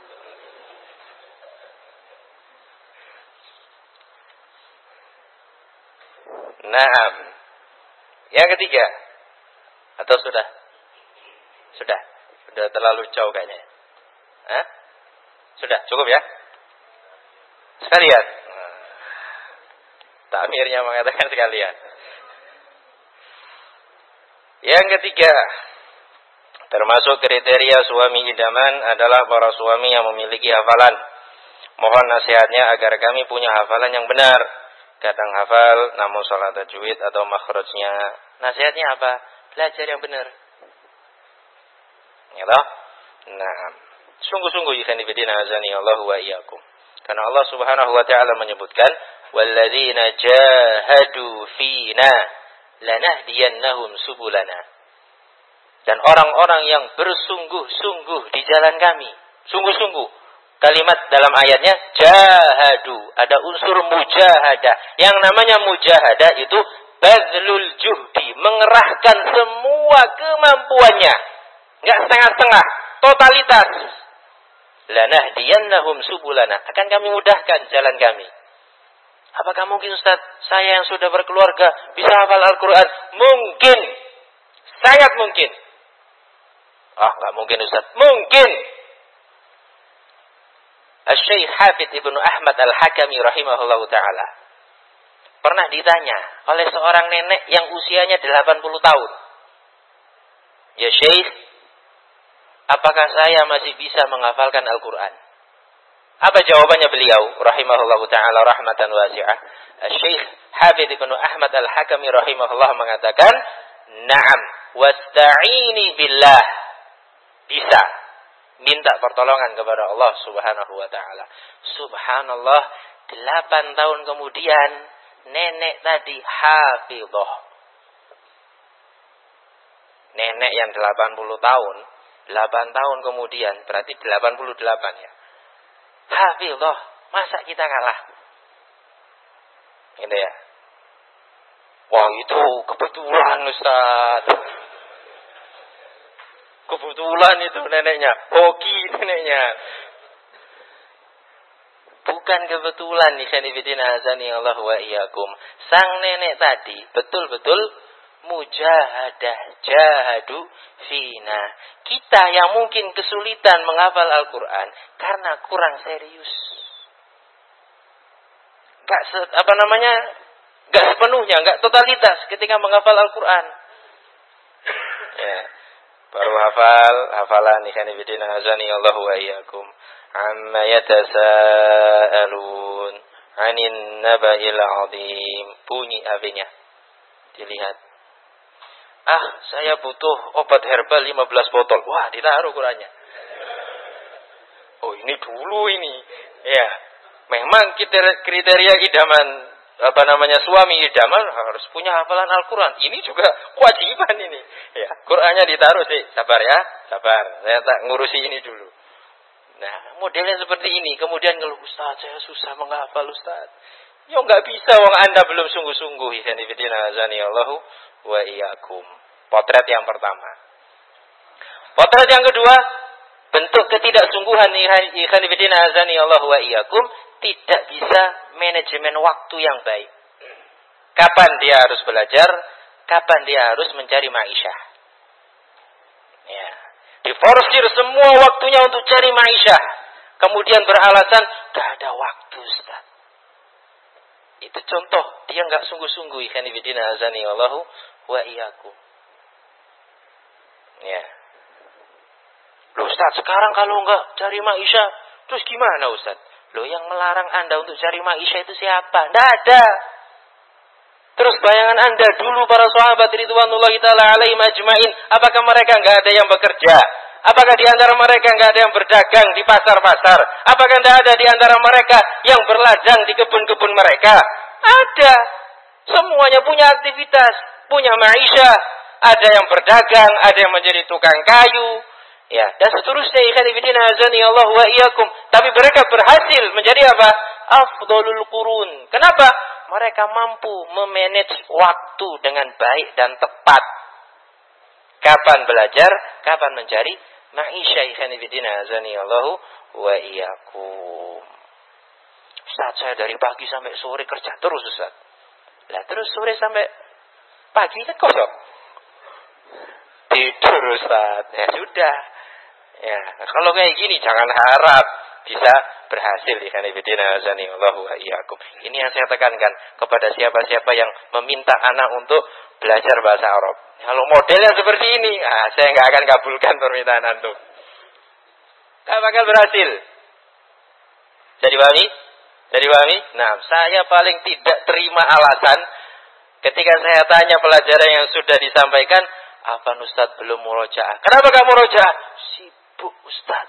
Nah, yang ketiga, atau sudah? Sudah, sudah terlalu jauh kayaknya. Hah? Sudah, cukup ya? Sekalian. Takmirnya mengatakan sekalian. Yang ketiga, termasuk kriteria suami idaman adalah para suami yang memiliki hafalan. Mohon nasihatnya agar kami punya hafalan yang benar. Kadang hafal namun salah tajwid atau makhrajnya. Nasihatnya apa? Belajar yang benar. Ya toh? Nah, sungguh-sungguh ikhwan fillah azani Allah wa iyyakum. Karena Allah Subhanahu wa taala menyebutkan, walladzina jahadu fina lanahdiyannahum subulana. Dan orang-orang yang bersungguh-sungguh di jalan kami, sungguh-sungguh. Kalimat dalam ayatnya jahadu, ada unsur mujahadah. Yang namanya mujahadah itu bazlul juhdi, mengerahkan semua kemampuannya, enggak setengah-setengah, totalitas. Lanahdiyannahum subulana, akan kami mudahkan jalan kami. Apakah mungkin Ustaz, saya yang sudah berkeluarga bisa hafal Al-Quran? Mungkin. Sangat mungkin. Ah, oh, nggak mungkin Ustaz. Mungkin. Asy-Syaikh Hafidz Ibnu Ahmad Al-Hakami rahimahullahu ta'ala pernah ditanya oleh seorang nenek yang usianya delapan puluh tahun. Ya Syekh, apakah saya masih bisa menghafalkan Al-Quran? Apa jawabannya beliau rahimahullahu ta'ala rahmatan wasi'ah? Syekh Hafidz Ibnu Ahmad Al-Hakami rahimahullah mengatakan, na'am, wasta'ini billah. Bisa. minta pertolongan kepada Allah Subhanahu wa taala. Subhanallah, delapan tahun kemudian nenek tadi hafizah. Nenek yang delapan puluh tahun, delapan tahun kemudian berarti delapan puluh delapan ya. Hafizah, masa kita kalah? Gitu ya. Wah, itu kebetulan Ustaz. Kebetulan itu neneknya, hoki neneknya. Bukan kebetulan nih, khanifidina azani Allah wa iyyakum. Sang nenek tadi betul-betul mujahadah, jahadu fina. Kita yang mungkin kesulitan menghafal Al-Qur'an karena kurang serius. Gak se, apa namanya? Gak sepenuhnya, gak totalitas ketika menghafal Al-Qur'an. Ya. Baru hafal, hafalan ikhwanifidina azani Allah wa iyyakum. Amma yatasaalun 'anin naba'il 'adzim. Bunyi A B-nya. Dilihat. Ah, saya butuh obat herbal lima belas botol. Wah, ditaruh Qur'annya. Oh, ini dulu ini. Ya. Memang kriteria idaman apa namanya suami idaman harus punya hafalan Al-Qur'an. Ini juga kewajiban ini. Ya, Qur'annya ditaruh sih. Sabar ya, sabar. Saya tak ngurusi ini dulu. Nah, modelnya seperti ini. Kemudian ngeluh, Ustaz, saya susah menghafal Ustaz. Ya enggak bisa wong Anda belum sungguh-sungguh. Ikhwanifidina azani Allahu wa iyyakum. Potret yang pertama. Potret yang kedua, bentuk ketidaksungguhan ikhwanifidina azani Allahu wa iyyakum, tidak bisa manajemen waktu yang baik. Kapan dia harus belajar, kapan dia harus mencari ma'isyah. Ya. Diforsir semua waktunya untuk cari ma'isyah. Kemudian beralasan, gak ada waktu Ustaz. Itu contoh, dia gak sungguh-sungguh. Ikhwanifidina azani Allahu wa iyyakum. Ya. Loh Ustaz, sekarang kalau gak cari ma'isyah, terus gimana Ustaz? Loh, yang melarang Anda untuk cari ma'isyah itu siapa? Tidak ada. Terus bayangan Anda dulu para sahabat ridwanullahi ta'ala alaihim ajma'in, apakah mereka enggak ada yang bekerja? Apakah di antara mereka enggak ada yang berdagang di pasar-pasar? Apakah enggak ada di antara mereka yang berladang di kebun-kebun mereka? Ada. Semuanya punya aktivitas, punya ma'isyah. Ada yang berdagang, ada yang menjadi tukang kayu. Ya, dan seterusnya ikhwanifidina azani Allah wa iyyakum. Tapi mereka berhasil menjadi apa? Afdhalul qurun. Kenapa? Mereka mampu memanage waktu dengan baik dan tepat. Kapan belajar, kapan mencari ma'isyah ikhwanifidina azani Allah wa iyyakum. Ustaz, saya dari pagi sampai sore kerja terus Ustaz. Lah terus sore sampai pagi kan kosong. Tidur Ustaz. Ya sudah. Ya, kalau kayak gini jangan harap bisa berhasil ikhwanifidina azani Allah wa iyyakum. Ini yang saya tekankan kepada siapa-siapa yang meminta anak untuk belajar bahasa Arab. Kalau modelnya seperti ini, ah, saya nggak akan kabulkan permintaan antum. Nggak bakal berhasil. Bisa dipahami? Bisa dipahami? Nah, saya paling tidak terima alasan ketika saya tanya pelajaran yang sudah disampaikan, apa Ustaz belum murojaah? Kenapa nggak murojaah? Sibuk Ustaz.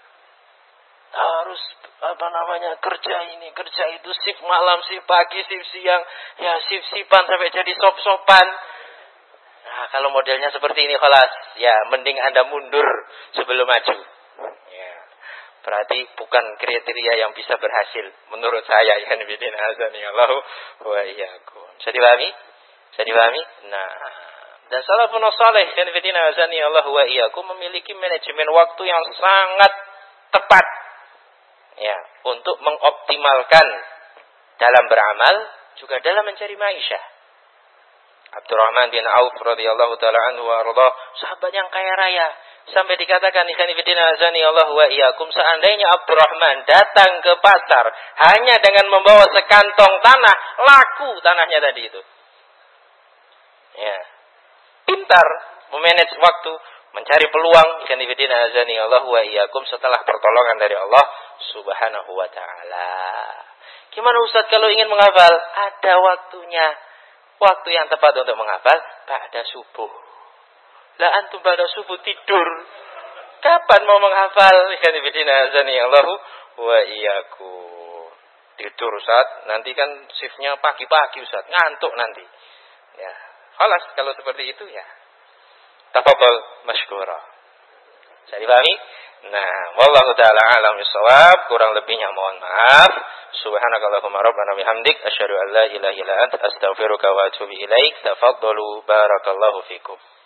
Harus apa namanya kerja ini, kerja itu, shift malam, shift pagi, shift siang, ya shift-shiftan sampai jadi sop-sopan. Nah, kalau modelnya seperti ini khalas, ya mending Anda mundur sebelum maju. Ya. Berarti bukan kriteria yang bisa berhasil menurut saya. Ya nabiyina azani Allah wa iyyakum. Bisa dipahami? Bisa dipahami? Nah, dan salafun saleh ya nabiyina azani Allah wa iyyakum memiliki manajemen waktu yang sangat tepat. Ya, untuk mengoptimalkan dalam beramal juga dalam mencari ma'isyah. Abdurrahman bin Auf radhiyallahu taala anhu wa arda, sahabat yang kaya raya, sampai dikatakan ikhwan fillah azani Allah wa iyyakum, seandainya Abdurrahman datang ke pasar hanya dengan membawa sekantong tanah, laku tanahnya tadi itu. Ya. Pintar memanage waktu, mencari peluang ikhwan fillah azani Allah wa iyyakum setelah pertolongan dari Allah Subhanahu wa taala. Gimana Ustaz kalau ingin menghafal? Ada waktunya. Waktu yang tepat untuk menghafal ba'da subuh. Lah antum ba'da subuh tidur. Kapan mau menghafal? Ikan ibidina azani Allahu wa iyyakum. Tidur Ustaz, nanti kan shiftnya pagi-pagi Ustaz, ngantuk nanti. Ya, khalas kalau seperti itu ya. Tafadhol masykura. Saya dipahami? Nah, wallahu taala alam bisawab, kurang lebihnya mohon maaf. Subhanakallahumma rabbana bihamdik asyhadu an la ilaha illa anta astaghfiruka wa atubu ilaik. Tafadhalu barakallahu fikum.